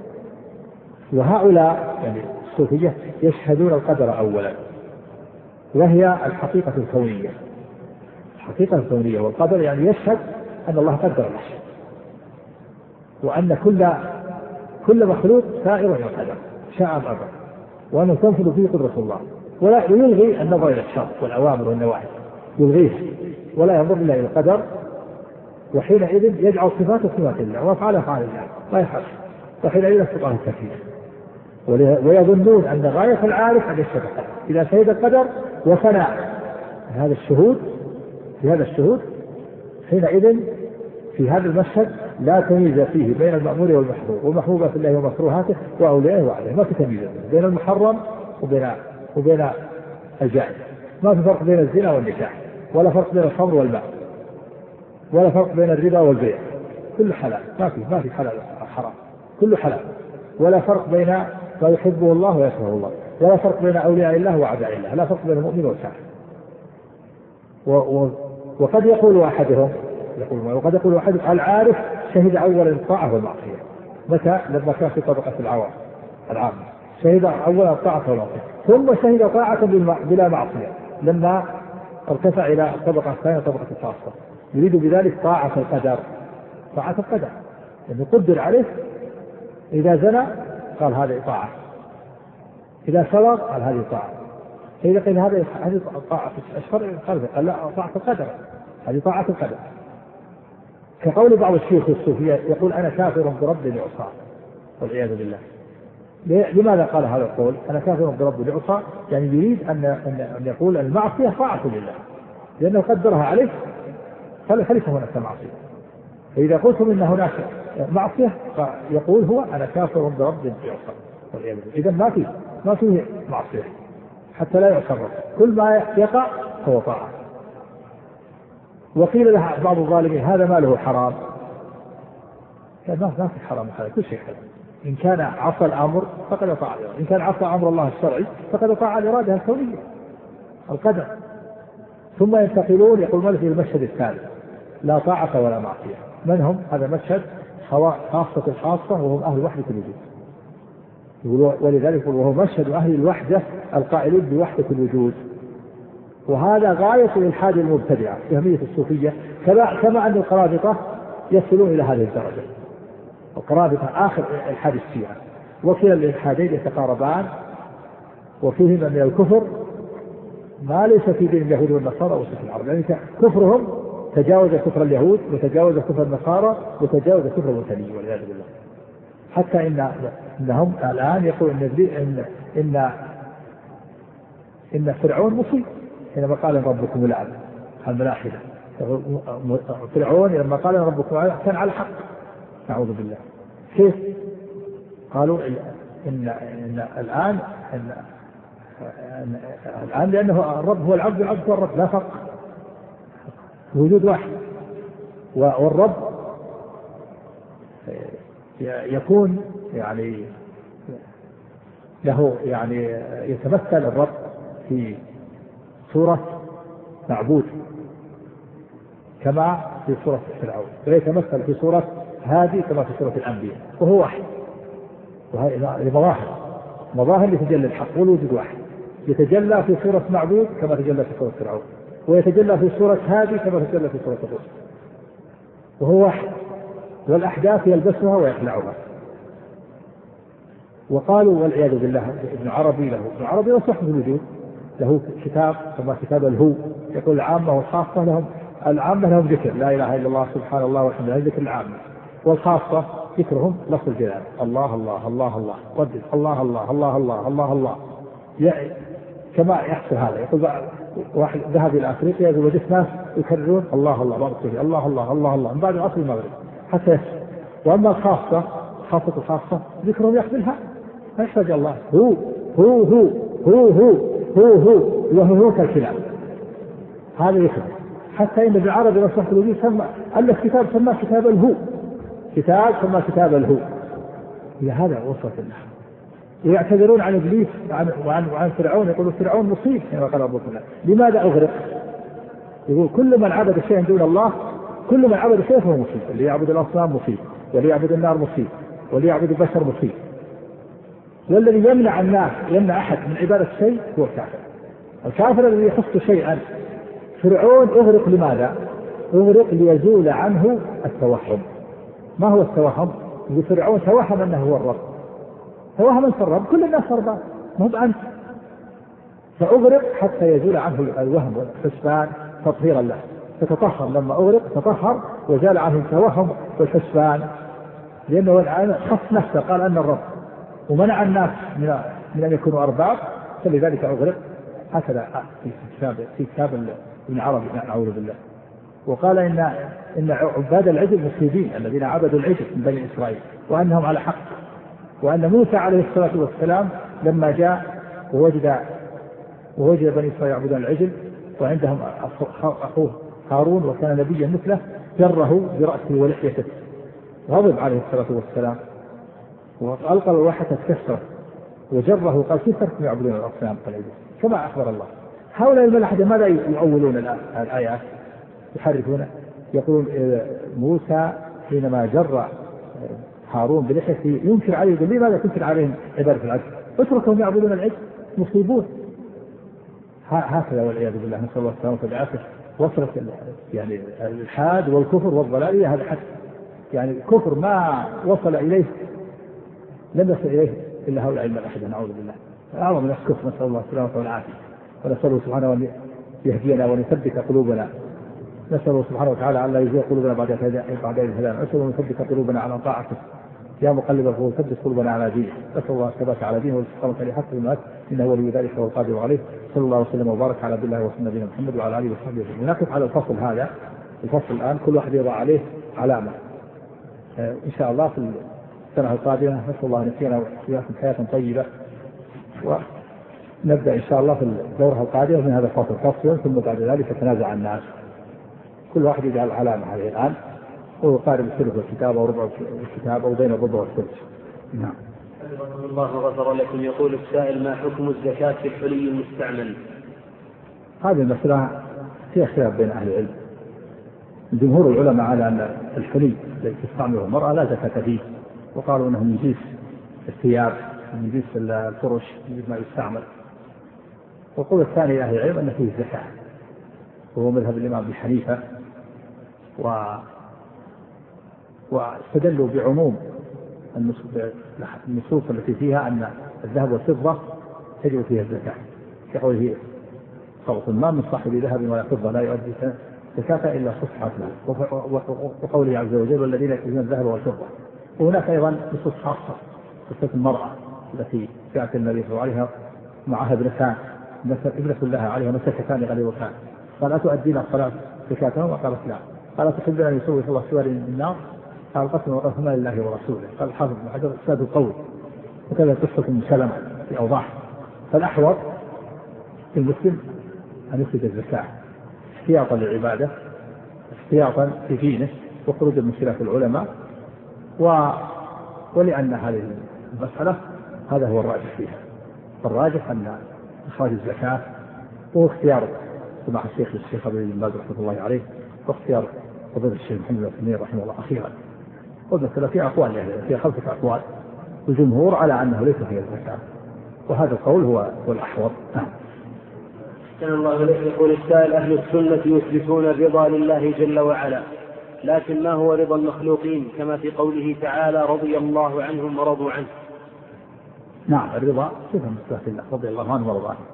وهؤلاء يعني الصوفية يشهدون القدر أولا، وهي الحقيقة الكونية. الحقيقة الكونية والقدر يعني يشهد أن الله قدر الأشياء، وأن كل كل مخلوق سائر إلى القدر شاء أم أبى، وأنه تنفذ فيه قدرة الله، ولا يلغي النظر إلى الشر والأوامر والنواهي، يلغيه ولا ينظر إلا إلى القدر، وحينئذ يجعل صفاته صفات الله وأفعاله أفعال الله لا يحس، وحينئذ يسقط عنه التكليف. ويظنون أن غاية العارف أن يشهد القدر، إذا شهد القدر وفنى هذا الشهود في هذا الشهود حينئذ في هذا المشهد لا تمييز فيه بين المأمور والمحظور ومحبوبات الله ومكروهاته وأوليائه وعليه، ما في تمييز بين المحرم وبين وبين الجائز، ما في فرق بين الزنا والنكاح، ولا فرق بين الخمر والماء، ولا فرق بين الربا والبيع، كل حلال، ما في ما في حلال حرام، كل حلال، ولا فرق بين ما يحبه الله ويكرهه الله، ولا فرق بين أولياء الله وأعداء الله، لا فرق بين المؤمن والكافر. وقد يقول أحدهم يقول وقد يقول أحدهم العارف شهد أولا الطاعة والمعصية، متى؟ لما كان في طبقة العوام العامة شهد أولا الطاعة والمعصية، ثم شهد طاعة بلا معصية لما ارتفع إلى الطبقة الثانية طبقة الخاصة، يريد بذلك طاعة القدر، طاعة القدر لأنه قدر عليه إذا زنى قال هذه طاعة، إذا سرق قال هذه طاعة، إذا قيل هذه هذه طاعة الشرع قال لا طاعة القدر، هذه طاعة القدر. كقول بعض الشيوخ الصوفية يقول أنا كافر برب لعصاه والعياذ بالله. لماذا قال هذا القول أنا كافر برب لعصاه؟ يعني يريد أن أن يقول المعصية طاعة لله لأنه قدرها عليه فليس هناك معصية. فإذا قلتم إن هناك معصية يقول هو أنا كافر برب لعصاه والعياذ بالله. إذا ما فيه ما فيه معصية حتى لا يعصر، كل ما يقع هو طاعة. وقيل لها بعض الظالمين هذا ما له حرام، ما ما في حرام حلال كل شيء حلال. إن كان عصى الأمر فقد أطاع الإرادة، إن كان عصى أمر الله الشرعي فقد أطاع الإرادة الكونية القدر. ثم ينتقلون يقول مالك المشهد الثالث لا طاعة ولا معصية. من هم؟ هذا مشهد خاصة الخاصة وهم أهل وحدة الوجود، ولذلك يقول وهو مشهد أهل الوحدة القائلين بوحدة الوجود. وهذا غاية الإلحاد المبتدعة جهمية الصوفية، كما كما أن القرابطة يصلون إلى هذه الدرجة. القرابطة آخر إلحاد الشيعة، وكلا الإلحادين يتقاربان وفيهما من الكفر ما ليس في دين اليهود والنصارى وسط العرب، يعني كفرهم تجاوز كفر اليهود وتجاوز كفر النصارى وتجاوز كفر الوثنية والعياذ بالله. حتى إن إنهم الآن يقول إن إن إن, إن فرعون مصيب حينما قال ربكم الأعلى الملاحدة. فرعون لما قال ربكم الأعلى كان على حق، نعوذ بالله. كيف؟ قالوا إن, إن الآن إن الآن لأنه الرب هو العبد والعبد هو الرب، لا فرق، وجود واحد. والرب يكون يعني له يعني يتمثل الرب في صورة معبود كما في صورة فرعون، ويتمثل في صورة هادي كما في صورة الأنبياء، وهو واحد. وهذه مظاهر مظاهر يتجلى الحق والوجود واحد، يتجلى في صورة معبود كما تجلى في صورة فرعون، ويتجلى في صورة هادي كما تجلى في صورة الرسل، وهو واحد، والأحداث يلبسها ويخلعها. وقالوا والعياذ بالله ابن عربي له ابن عربي وصحبه الوجود له كتاب كما كتاب الهو، يقول العامة والخاصة لهم، العامة لهم ذكر لا إله إلا الله سبحان الله والحمد لله ذكر العامة، والخاصة ذكرهم لفظ الجلال الله الله الله الله قدس الله الله الله الله الله الله. كما يحصل هذا يقول واحد ذهب إلى أفريقيا وجدت ناس يكررون الله الله بارك فيه الله الله الله الله من بعد عصر المغرب حتى يحصل. وأما الخاصة خاصة الخاصة ذكرهم يحملها ما يحتاج الله هو هو هو هو هو هو هو وهو هو كالكلام هذا يفهم. حتى إن بالعربي رسول الله سمى ألف كتاب سماه كتاب الهو، كتاب سماه كتاب الهو. إلى هذا وصلت الله. ويعتذرون عن إبليس وعن, وعن, وعن فرعون، يقولوا فرعون مصيب كما قال ربنا لماذا أغرق؟ يقول كل من عبد شيئا دون الله كل من عبد شيئا فهو مصيب، اللي يعبد الأصنام مصيب، واللي يعبد النار مصيب، واللي يعبد البشر مصيب. والذي يمنع الناس يمنع أحد من عبادة شيء هو الكافر. الكافر الذي يخص شيئا. فرعون أغرق لماذا؟ أغرق ليزول عنه التوهم. ما هو التوهم؟ فرعون توهم أنه هو الرب، توهم أنت الرب، كل الناس أرباب ما هو أنت، فأغرق حتى يزول عنه الوهم والحسبان تطهيرا له، فتطهر لما أغرق تطهر وزال عنه التوهم والحسبان، لأنه الآن خص نفسه قال أن الرب ومنع الناس من من أن يكونوا أرباب، فلذلك أغرق. هكذا في كتاب في كتاب ابن عربي نعوذ بالله. وقال إن إن عباد العجل مصيبين الذين عبدوا العجل من بني إسرائيل وأنهم على حق، وأن موسى عليه الصلاة والسلام لما جاء ووجد ووجد بني إسرائيل يعبدون العجل وعندهم أخوه هارون وكان نبيا مثله جره برأسه ولحيته، غضب عليه الصلاة والسلام وألقى الواحة تكسر وجره قال كيف تركوا يعبدون الأصنام والعجل كما أخبر الله. هؤلاء الملاحدة ماذا يؤولون الآيات يحرفون؟ يقول موسى حينما جر هارون بلحيته ينكر عليه، يقول لماذا تنكر عليهم عبادة العجل؟ اتركهم يعبدون العجل مصيبون. هكذا والعياذ بالله، نسأل الله السلامة والعافية. وصلت يعني الإلحاد والكفر والضلال هذا حد، يعني كفر ما وصل إليه لم يصل إليه إلا هؤلاء الملحدة، نعوذ بالله. أعظم الناس كفر، نسأل الله السلامة والعافية، ونسأله سبحانه أن يهدينا ونثبت قلوبنا. نسأله سبحانه وتعالى أن لا يزيغ قلوبنا بعد بعد إذ هدانا، نسأله أن يثبت قلوبنا على طاعته، يا مقلب القلوب ثبت قلوبنا على دينه. نسأل الله الثبات على دينه والاستقامة لحق المات، إنه ولي ذلك والقادر عليه. صلى الله وسلم وبارك على عبد الله ورسوله نبينا محمد وعلى آله وصحبه وسلم. نقف على الفصل هذا، الفصل الآن كل واحد يضع عليه علامة إن شاء الله في السنة القادمة. نسأل الله أن يكفينا وإياكم حياة طيبة، ونبدأ إن شاء الله في الدورة القادمة من هذا الفصل فصلا، ثم بعد ذلك تنازع الناس، كل واحد يجعل علامة هذه الآن، ويقارب الثلث والكتاب أو ربع الكتاب أو بين الربع والثلث. نعم. الله غفر لكم. يقول السائل: ما حكم الزكاة في الحلي المستعمل؟ هذه المسألة فيها خلاف بين أهل العلم. جمهور العلماء على أن الحلي الذي تستعمله المرأة لا زكاة فيه، وقالوا أنه من جنس الثياب، من جنس الفرش، من جنس ما يستعمل. والقول الثاني لأهل العلم أن فيه زكاة، وهو مذهب الإمام أبي حنيفة، و واستدلوا بعموم النصوص التي فيها أن الذهب والفضة تجب فيها الزكاة، كقوله: صوت ما من صاحب ذهب ولا فضة لا يؤدي زكاة إلا صفحة له، وقوله عز وجل: والذين يكنزون الذهب والفضة. وهناك أيضا نصوص خاصة قصة المرأة التي جاءت النبي صلى الله عليه وسلم معها ابنتان، ابنة لها عليها مسكتان غليظتان، قال: أتؤدين الصلاة زكاتهما؟ قالت: لا. قال: تحبون أن يسوي الله سوار النار؟ قال: القسم والقسم لله ورسوله. قال الحافظ بن حجر: أستاذ القول. وكذا قصة ام سلمة في أوضاح. فالأحوط المسلم أن يخرج الزكاة احتياطا للعبادة، احتياطا في دينه، وخروجا من خلاف العلماء، و... ولأن هذه المسألة هذا هو الراجح فيها. الراجح أن إخراج الزكاة هو اختيار سماحة الشيخ الشيخ أبي بن باز رحمة الله عليه، واختيار فضيلة الشيخ محمد بن عثيمين رحمه الله أخيرا. والمسألة في أقوال، يعني في خمسة أقوال، الجمهور على أنه ليس فيها الزكاة، وهذا القول هو الأحوط. أحسن الله إليك. يقول السائل: أهل السنة يثبتون الرضا لله جل وعلا، لكن ما هو رضا المخلوقين كما في قوله تعالى: رضي الله عنهم ورضوا عنه؟ نعم، الرضا صفة من صفات الله، رضي الله عنهم ورضوا عنه،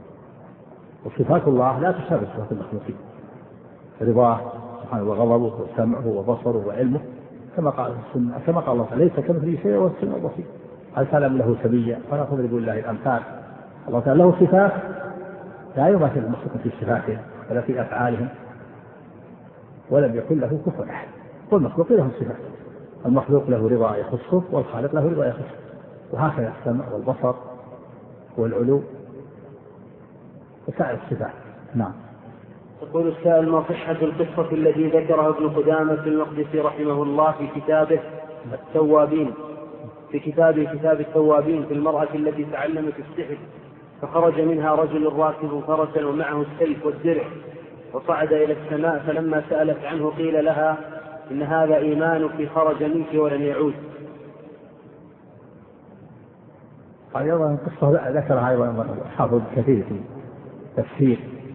وصفات الله لا تشابه صفات المخلوقين. رضاه سبحانه وغضبه وسمعه وبصره وعلمه، كما قال السنة، كما قال الله: ليس كمثله شيء وهو السميع البصير. هل كلام له سبيا فلا تضربوا لله الأمثال. الله تعالى له صفات لا يماثل المخلوق في صفاتهم ولا في أفعالهم، ولم يكن له كفوا أحد. والمخلوق له صفات، المخلوق له رضا يخصه، والخالق له رضا يخصه، وهكذا السمع والبصر والعلو وسائر الصفات. نعم. يقول السائل: ما صحة القصة التي ذكرها ابن قدامة المقدسي رحمه الله في كتابه التوابين في كتابه كتاب التوابين في المرأة التي تعلمت السحر، فخرج منها رجل راكب فرسا ومعه السيف والدرع، وصعد إلى السماء، فلما سألت عنه قيل لها: إن هذا إيمانك خرج منك ولن يعود. أيضا قصة ذكرها أيضا حافظ كثير في تفسير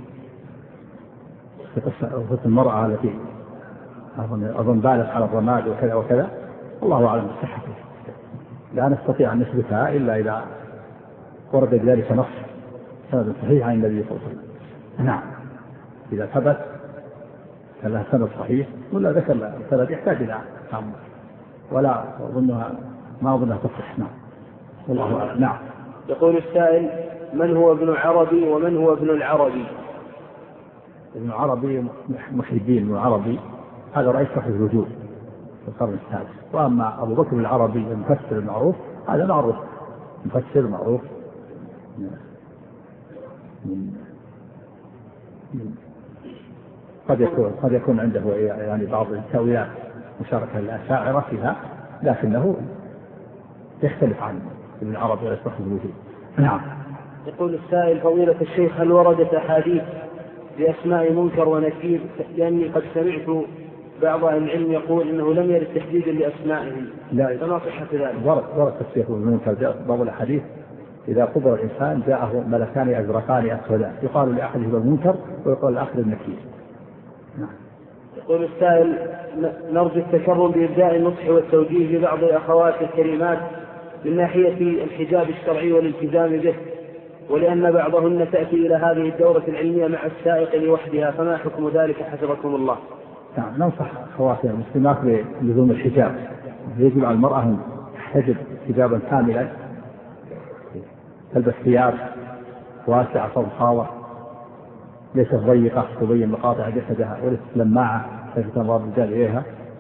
في قصة المرأة التي أظن بالت على الرماد وكذا وكذا، الله أعلم بصحته، لا نستطيع أن نثبتها إلا إذا ورد بذلك نص سند صحيح عن النبي صلى الله عليه وسلم. نعم، إذا ثبت كان لها سند صحيح، ولا ذكر السند يحتاج إلى تعمق، ولا أظنها ما أظنها تصح. نعم، والله أعلم. نعم. يقول السائل: من هو ابن عربي ومن هو ابن العربي؟ ابن عربي محي الدين ابن عربي، هذا رئيس وحدة الوجود في القرن السادس. وأما أبو بكر العربي المفسر المعروف هذا معروف، مفسر معروف من من قد يكون قد يكون عنده يعني بعض التأويلات مشاركة للأشاعرة فيها، لكنه يختلف عن ابن عربي رئيس وحدة الوجود. نعم. يقول السائل: فضيلة الشيخ، هل وردت أحاديث بأسماء منكر ونكير؟ لأني قد سمعت بعض أهل العلم يقول إنه لم يرد تحديد لأسمائهم، فما صحة ذلك؟ ورد ورد تفسير المنكر، بعض الأحاديث إذا قبر الإنسان جاءه ملكان أزرقان أسودان يقال لأحدهما المنكر ويقال لآخر النكير. نعم. يقول السائل: نرجو التكرم بإبداء النصح والتوجيه لبعض الأخوات الكريمات من ناحية الحجاب الشرعي والالتزام به، ولأن بعضهن تأتي إلى هذه الدورة العلمية مع السائق لوحدها، فما حكم ذلك حفظكم الله؟ نعم. ننصح أخواتنا المسلمات بلزوم الحجاب. يجب على المرأة أن تحتجب حجابا كاملا، تلبس ثياب واسعة فضفاضة ليست ضيقة تبين مقاطع جسدها، وليست لماعة تجد انظار الرجال إليها،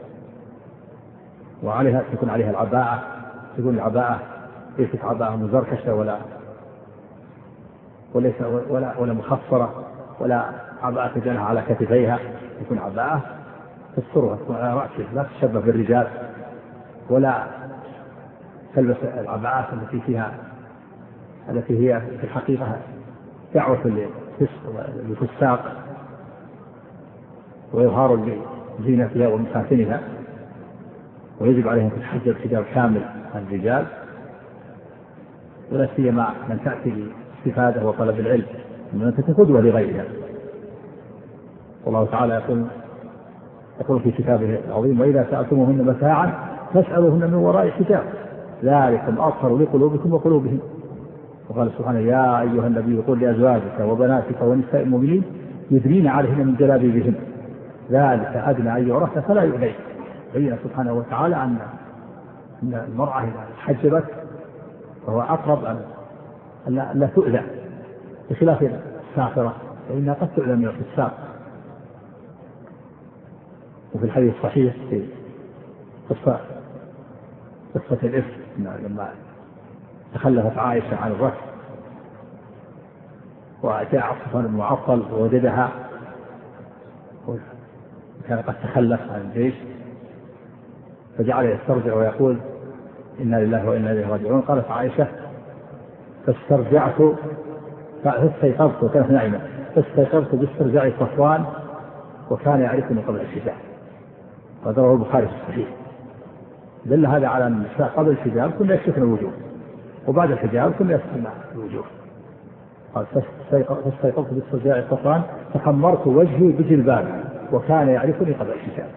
وعليها تكون عليها العباءة، تكون العباءة ليست عباءة مزركشة ولا وليس ولا ولا مخصرة، ولا عباءة تجنها على كتفيها، تكون عباءة تسترها، تكون على رأسها، لا تشبه بالرجال، ولا تلبس العباءات التي فيها التي هي في الحقيقة دعوة للفساق وإظهار لزينتها ومحاسنها. ويجب عليهم في الحج الحجاب كامل عن الرجال، ولا سيما من تأتي باستفادة وطلب العلم، من تكون قدوة لغيرها. والله تعالى يقول يقول في كتابه العظيم: وإذا سألتموهن متاعا فاسألوهن من وراء حجاب ذلكم أطهر لقلوبكم وقلوبهم. وقال سبحانه: يا أيها النبي قل لأزواجك وبناتك ونساء المؤمنين يدنين عليهن من جلابيبهن ذلك أدنى أن يعرفن فلا يؤذين. بين سبحانه وتعالى أن المرأة إذا حجبت فهو أقرب أن لا تؤذى، بخلاف السافرة فإنها قد تؤذى من الفساق. وفي الحديث الصحيح في قصة قصة الإفك لما تخلفت عائشة عن الركب وجاء عصفان معطل ووجدها وكان قد تخلف عن الجيش، فجعل يسترجع ويقول: إنا لله وإنا إليه راجعون. قالت عائشة: فاسترجعت فاستيقظت، وكانت نائمة، فاستيقظت باسترجاع صفوان وكان يعرفني قبل الحجاب. هذا رواه البخاري في الصحيح. دل هذا على أن النساء قبل الحجاب كنا يكشفن الوجوه، وبعد الحجاب كنا يكشفن الوجوه. قال: فاستيقظت باسترجاع صفوان فخمرت وجهي بجلباب وكان يعرفني قبل الحجاب.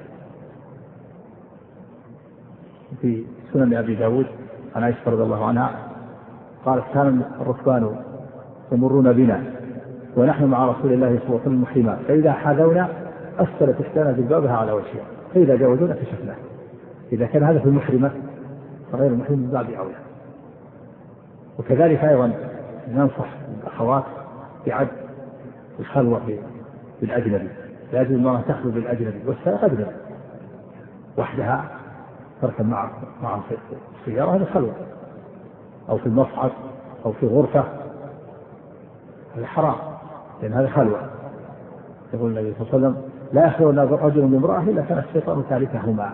في سنن أبي داود عن عائشة رضي الله عنها قالت: كان الركبان يمرون بنا ونحن مع رسول الله صلى الله عليه وسلم محرمات، فإذا حاذونا أسفلت إحدانا جلبابها على وجهها، فإذا جاوزونا كشفناه. إذا كان هذا في المحرمة فغير المحرم من باب أولى. وكذلك أيضا ننصح الأخوات بعد الخلوة بالأجنبي، لا يجوز المرأة تخلو بالأجنبي، والسائق أجنبي وحدها تركب مع مع السيارة، هذا خلوة، أو في المصعد أو في غرفة، هذا حرام، لأن هذا خلوة. يقول النبي صلى الله عليه وسلم: لا يخلو رجل بامرأة إلا كان الشيطان ثالثهما.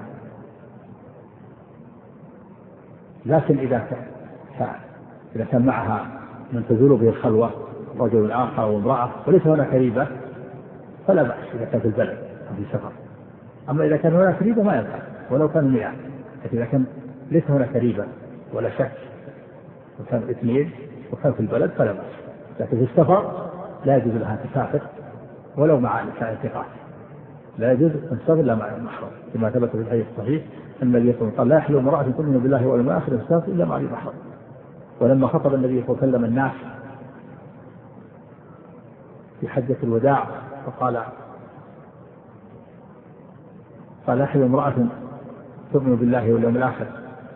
لكن إذا كان إذا كان معها من تزول به الخلوة رجل آخر أو امرأة وليس هناك ريبة فلا بأس إذا كان في البلد أو في سفر. أما إذا كان هناك ريبة ما ينفع ولو كانوا مئة، لكن إذا كان ليس هناك ريبة ولا شك وكان اثنين وكان في البلد فلا بأس. لكن في السفر لا يجوز لها تسافر ولو مع نساء ثقات، لا يجوز أن تسافر إلا مع المحرم، كما ثبت في الحديث الصحيح أن النبي صلى الله عليه وسلم قال: لا يحل امرأة تؤمن بالله واليوم الآخر أن تسافر إلا مع المحرم. ولما خطب النبي صلى الله عليه وسلم الناس في حجة الوداع فقال: قال: لا يحل امرأة تؤمن بالله واليوم الآخر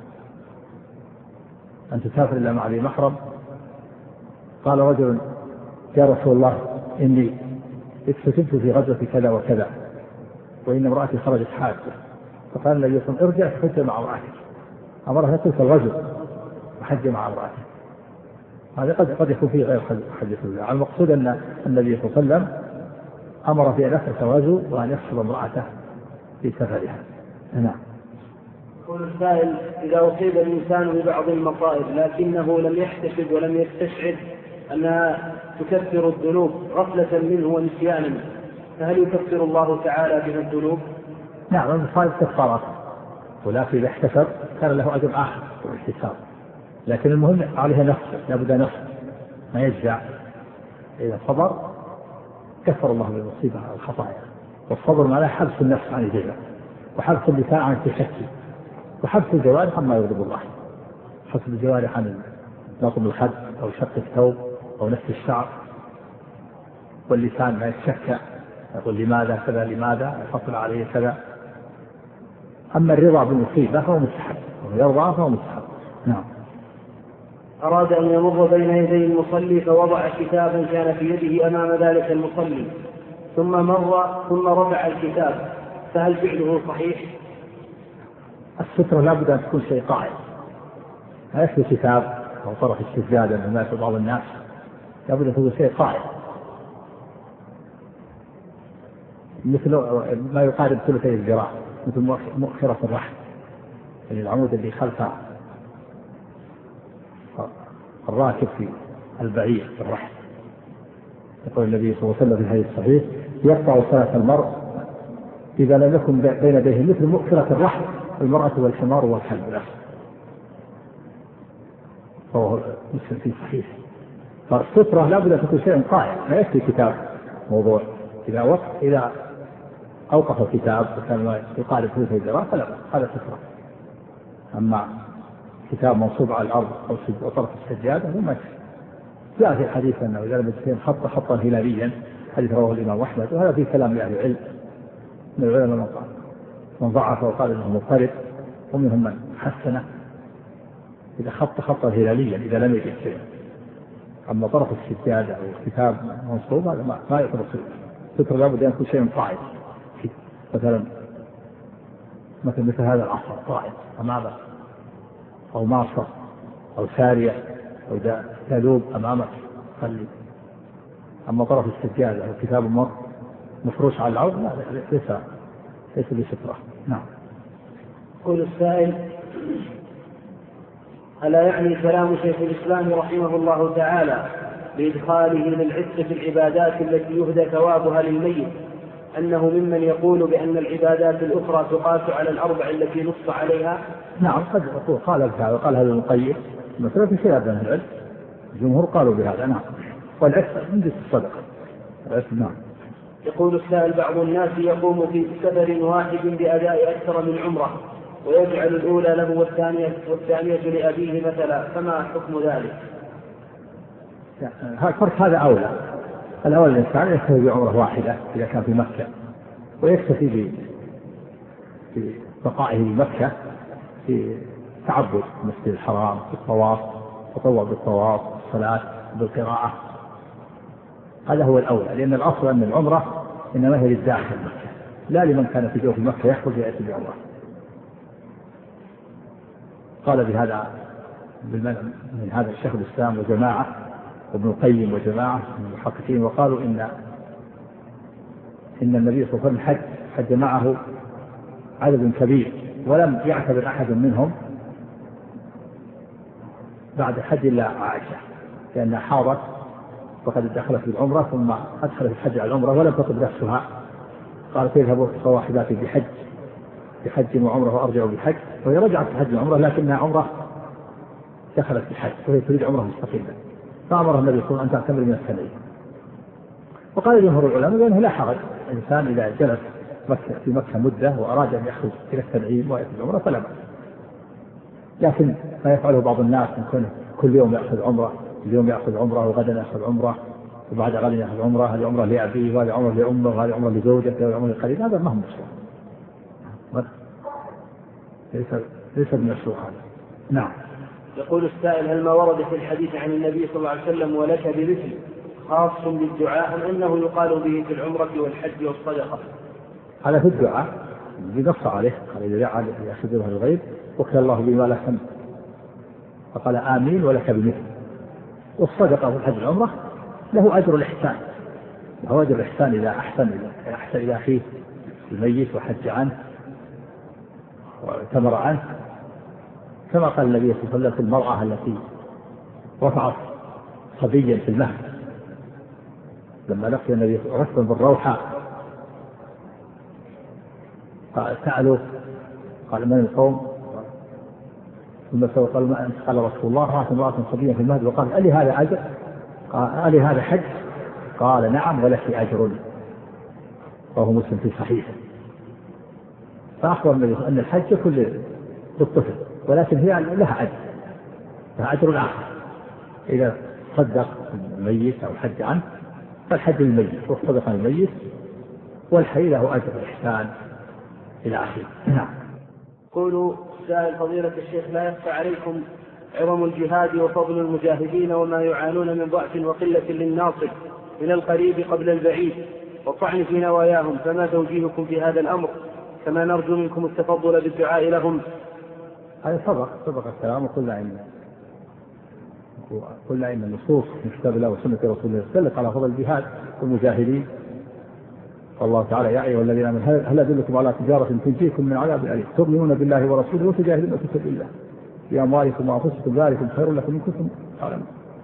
أن تسافر إلا مع ذي محرم. قال رجل: يا رسول الله إني اكتتبت في غزوة كذا وكذا وإن امرأتي خرجت حاجة. فقال النبي صلى الله عليه وسلم: ارجع فحج مع امرأتك. أمرها تلك الغزو وحج مع امرأتك. هذا قد قد يكون فيه غير حجة الوداع. المقصود أن النبي صلى الله عليه وسلم أمر في أن يخرج غزو وأن يحفظ امرأته في سفرها. نعم. يقول السائل: إذا أصيب الإنسان ببعض المصائب لكنه لم يحتسب ولم يستشعر أنها تكفر الذنوب غفلة منه ونسيانا، فهل يكفر الله تعالى بها الذنوب؟ نعم، المصائب كفارات، ولكن إذا احتسب كان له أجر آخر والاحتساب. لكن المهم عليها نفس، لابد نفس ما يجزع. إذا صبر كفر الله بالمصيبة على الخطايا. والصبر معناه حبس النفس عن الجزع، وحبس اللسان عن التشكي، وحبس الجوارح عما يغضب الله. حبس الجوارح عن نطم الخد أو شق الثوب أو نفس الشعر، واللسان ما يتشكى يقول لماذا كذا لماذا يحصل عليه كذا. أما الرضا بالمصيبة فهو مستحب، ويرضى فهو مستحب. نعم. أراد أن يمر بين يدي المصلي فوضع كتابا كان في يده أمام ذلك المصلي، ثم مر ثم رفع الكتاب، فهل فعله صحيح؟ السترة لابد أن تكون شيء قائم، لا يكفي كتاب أو طرف السجادة لما يكون بعض الناس، لابد أن تكون شيء قائم، مثل ما يقارب ثلثي الذراع، مثل مؤخرة الرحم، يعني العمود اللي خلف الراكب في البعير في الرحم. يقول النبي صلى الله عليه وسلم في الحديث الصحيح: يقطع صلاة المرء إذا لم يكن بين يديه مثل مؤخرة الرحم المرأة والحمار والكلب الأسود. فهو مسلم في صحيح. فالسترة لابد أن تكون شيء قائم، لا يكفي كتاب موضوع. إذا وقف إذا أوقف الكتاب وكان يقارب ثلثي الذراع فلا، هذا سترة. أما كتاب منصوب على الأرض أو طرف السجادة فما يكفي. جاء في الحديث أنه إذا لم يكن خط خطا هلاليا، حديث رواه الإمام أحمد، وهذا فيه كلام لأهل العلم من العلماء من قال من ضعف وقال إنه مضطرب، ومنهم من حسنه إذا خط خطا هلاليا إذا لم يكن شيء. أما طرف السجادة أو كتاب منصوب هذا ما, ما يعتبر ستر، لابد أن يكون شيء قائم، مثلا مثل مثل هذا العصر قائم أمامك، أو معصر أو سارية أو دالوب أمامك خلي. أما طرف السجادة أو كتاب مفروش على الأرض لا، ليس ليس بسترة. نعم. يقول السائل: ألا يعني كلام شيخ الإسلام رحمه الله تعالى بإدخاله للعتق في العبادات التي يهدى ثوابها للميت أنه ممن يقول بأن العبادات الأخرى تقاس على الأربع التي نص عليها؟ نعم، قد يقول قال بهذا، قال هذا المقيد مثلا في شيء من العلم، الجمهور قالوا بهذا. نعم. والعتق من جنس الصدقة. نعم. يقول السائل: بعض الناس يقوم في سفر واحد بأداء أكثر من عمرة ويجعل الأولى له والثانية, والثانية لأبيه مثلا، فما حكم ذلك؟ فرق هذا أولى. الأول الإنسان يكتفي بعمرة واحدة إذا كان في مكة، ويكتفي ببقائه بمكة في تعبد المسجد الحرام، في الطواف، تطوع بالطواف، الصلاة، بالقراءة. هذا هو الأولى، لأن الأصل أن العمرة إنما هي للداخل مكة، لا لمن كان في جوف مكة يخرج يأتي بعمرة. قال بهذا من هذا الشيخ الإسلام وجماعة، وابن القيم وجماعة من المحققين، وقالوا إن إن النبي صلى الله عليه وسلم حج حج معه عدد كبير، ولم يعتبر أحد منهم بعد الحج إلا عائشة، لأنها حاضت وقد دخلت في العمرة ثم أدخلت الحج على العمرة ولم تطب نفسها. قالت: يذهب صواحباتي بحج بحج وعمرة وأرجع بحج، وهي رجعت بحج وعمرة لكنها عمرة دخلت في الحج وهي تريد عمرة مستقلة، فأمر النبي صلى الله عليه وسلم أن تعتمر من السنين. وقال جمهور العلماء بأنه لا حرج، الإنسان إذا جلس مكة في مكة مدة وأراد أن يخرج إلى التنعيم ويأتي العمرة فلا بأس. لكن ما يفعله بعض الناس من كل يوم يأخذ عمرة، اليوم يأخذ عمرة وغدا يأخذ عمرة وبعد غد يأخذ عمرة، هذه عمرة لأبيه وهذه عمرة لأمه وهذه عمرة لزوجته وهذه عمرة لقريبه، هذا ما هو مشروع، ليس ليس بمشروع هذا. نعم. يقول السائل: هل ما ورد في الحديث عن النبي صلى الله عليه وسلم ولك بمثل خاص بالدعاء أم أنه يقال به في العمرة والحج والصدقة؟ هذا في الدعاء بنص عليه، قال إذا دعا يأخذها الغيب وكل الله بما لا سمع، فقال آمين ولك بمثل. والصدقة والحج والعمرة له أجر الإحسان، له أجر الإحسان إذا أحسن إذا أحسن إلى أخيه الميت وحج عنه واعتمر عنه، كما قال النبي صلى الله عليه وسلم في المرأة التي رفعت صبيا في المهد لما لقي النبي ركبا بالروحة، قال: سألوا، قال: من القوم؟ ثم قال قال رسول الله رأت امرأة صبيا في المهد وقال ألي هذا أجر؟ قال ألي هذا حج؟ قال نعم ولك أجر. وهو مسلم في صحيحه. فأخبر النبي أن الحج كل للطفل ولكن هي لها أجر، لها أجر آخر إذا صدق الميت أو حج عنه فالحج للميت وصدق الميت، والحي له أجر الإحسان إلى آخره. نعم. قولوا سائل فضيلة الشيخ لا يخفى عليكم عظم الجهاد وفضل المجاهدين وما يعانون من ضعف وقلة للناصر من القريب قبل البعيد والطعن في نواياهم، فما توجيهكم في هذا الأمر؟ كما نرجو منكم التفضل بالدعاء لهم. هذا سبق سبق الكلام وقلنا إن قلنا إن النصوص من كتاب الله وسنة رسول الله تدل على فضل الجهاد والمجاهدين. والله تعالى يا أيها الذين آمنوا هل أدلكم على تجارة تنجيكم من عذاب أليم تؤمنون بالله ورسوله وتجاهدون في سبيل الله بأموالكم وأنفسكم ذلكم خير لكم إن كنتم تعلمون.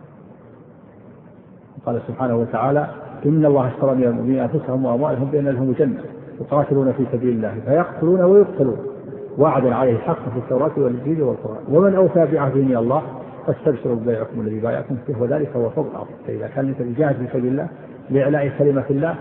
قال سبحانه وتعالى إن الله اشترى من المؤمنين أنفسهم وأموالهم بأن لهم الجنة يقاتلون في سبيل الله فيقتلون ويقتلون وعدا عليه حق في التوراة والإنجيل والقرآن ومن أوفى بعهده من الله فاستبشروا ببيعكم الذي بايعكم فيه وذلك هو فضل عظيم. فإذا كان أنت تجاهد في سبيل الله لإعلاء كلمة الله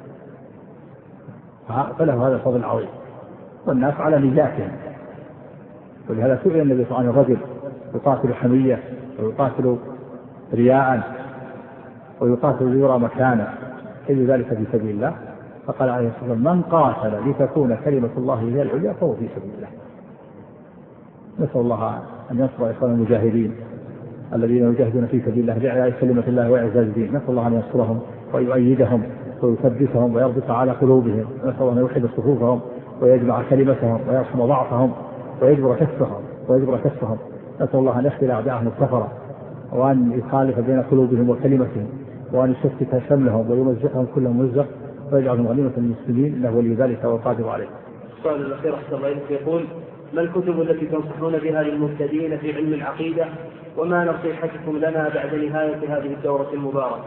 فله هذا الفضل العظيم، والناس على نياتهم. ولهذا سئل النبي صلى الله عليه وسلم رجل يقاتل حمية ويقاتل رياء ويقاتل ليرى مكانه كل ذلك في سبيل الله، فقال عليه الصلاة والسلام من قاتل لتكون كلمة الله هي العليا فهو في سبيل الله. نسأل الله أن ينصر إخوان المجاهدين الذين يجاهدون في سبيل الله لإعلاء كلمة الله وإعزاز دينه. نسأل الله أن ينصرهم ويؤيدهم ويثبتهم ويربط على قلوبهم. نسأل الله أن يوحد صفوفهم ويجمع كلمتهم ويرحم ضعفهم ويجبر كفهم ويجبر كفهم. نسأل الله أن يخذل أعداءهم الكفرة وأن يخالف بين قلوبهم وكلمتهم وأن يشتت شملهم ويمزقهم كل ممزق ويجعلهم غنيمة للمسلمين إنه ولي ذلك والقادر عليه. السؤال الأخير أحسن الله إليك يقول ما الكتب التي تنصحون بها للمبتدئين في علم العقيدة وما نصيحتكم لنا بعد نهاية هذه الدورة المباركة؟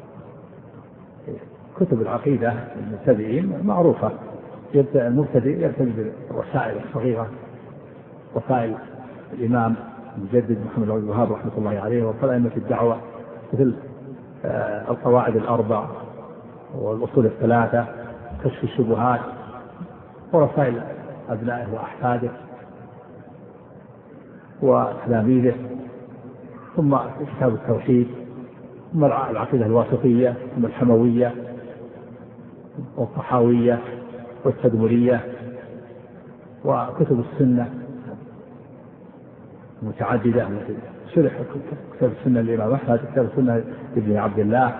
كتب العقيدة للمبتدئين معروفة. يبدأ المبتدئ يرتدي بالرسائل الصغيرة رسائل الإمام المجدد محمد بن عبد الوهاب رحمة الله عليه وأئمة الدعوة مثل القواعد الأربع والأصول الثلاثة كشف الشبهات ورسائل أبنائه وأحفاده وتلاميذه ثم كتاب التوحيد ثم العقيدة الواسطية ثم الحموية والطحاوية والتدمرية وكتب السنة متعددة مثل شرح كتاب السنة للإمام أحمد كتاب السنة لابن عبد الله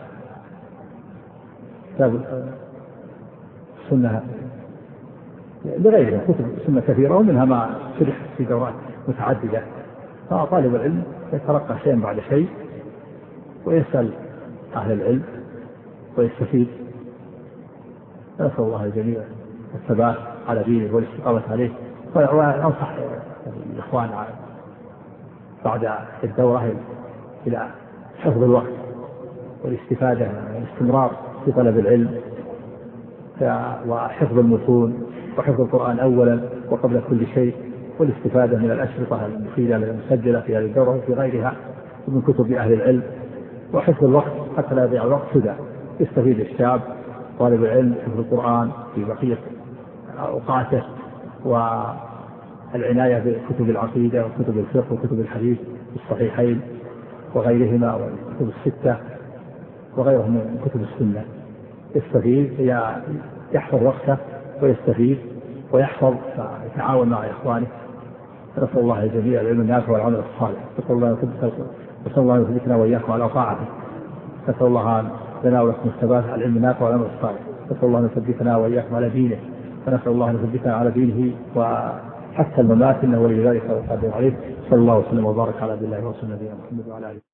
كتاب السنة لغيرها كتب السنة كثيرة ومنها ما شرح في دورات متعددة. فطالب العلم يترقى شيئا بعد شيء ويسأل أهل العلم ويستفيد. نسأل الله الجميع الثبات على دينه والاستقامة عليه. وأنصح الإخوان بعد الدورة إلى حفظ الوقت والاستفادة والاستمرار في طلب العلم وحفظ المتون وحفظ القرآن أولا وقبل كل شيء والاستفادة من الأشرطة المفيدة المسجلة في هذه الدورة وفي غيرها ومن كتب أهل العلم وحفظ الوقت حتى لا يضيع الوقت سدى. يستفيد الشاب طالب العلم حفظ القرآن في بقية أوقاته والعناية بكتب العقيدة وكتب الفقه وكتب الحديث الصحيحين وغيرهما والكتب الستة وغيرهم من كتب السنة. يستفيد يحفظ وقته ويستفيد ويحفظ ويتعاون مع إخوانه. نسأل الله الجميع العلم النافع والعمل الصالح. نسأل الله نسأل الله أن يثبتنا وإياكم على طاعته. نسأل الله لنا ولكم الثبات على العلم النافع والعمل الصالح. نسأل الله أن يثبتنا وإياكم على دينه فنسأل الله أن يثبتنا على دينه وحتى الممات إنه ولي ذلك والقادر عليه. صلى الله وسلم وبارك على عبد الله ورسوله نبينا محمد وعلى آله.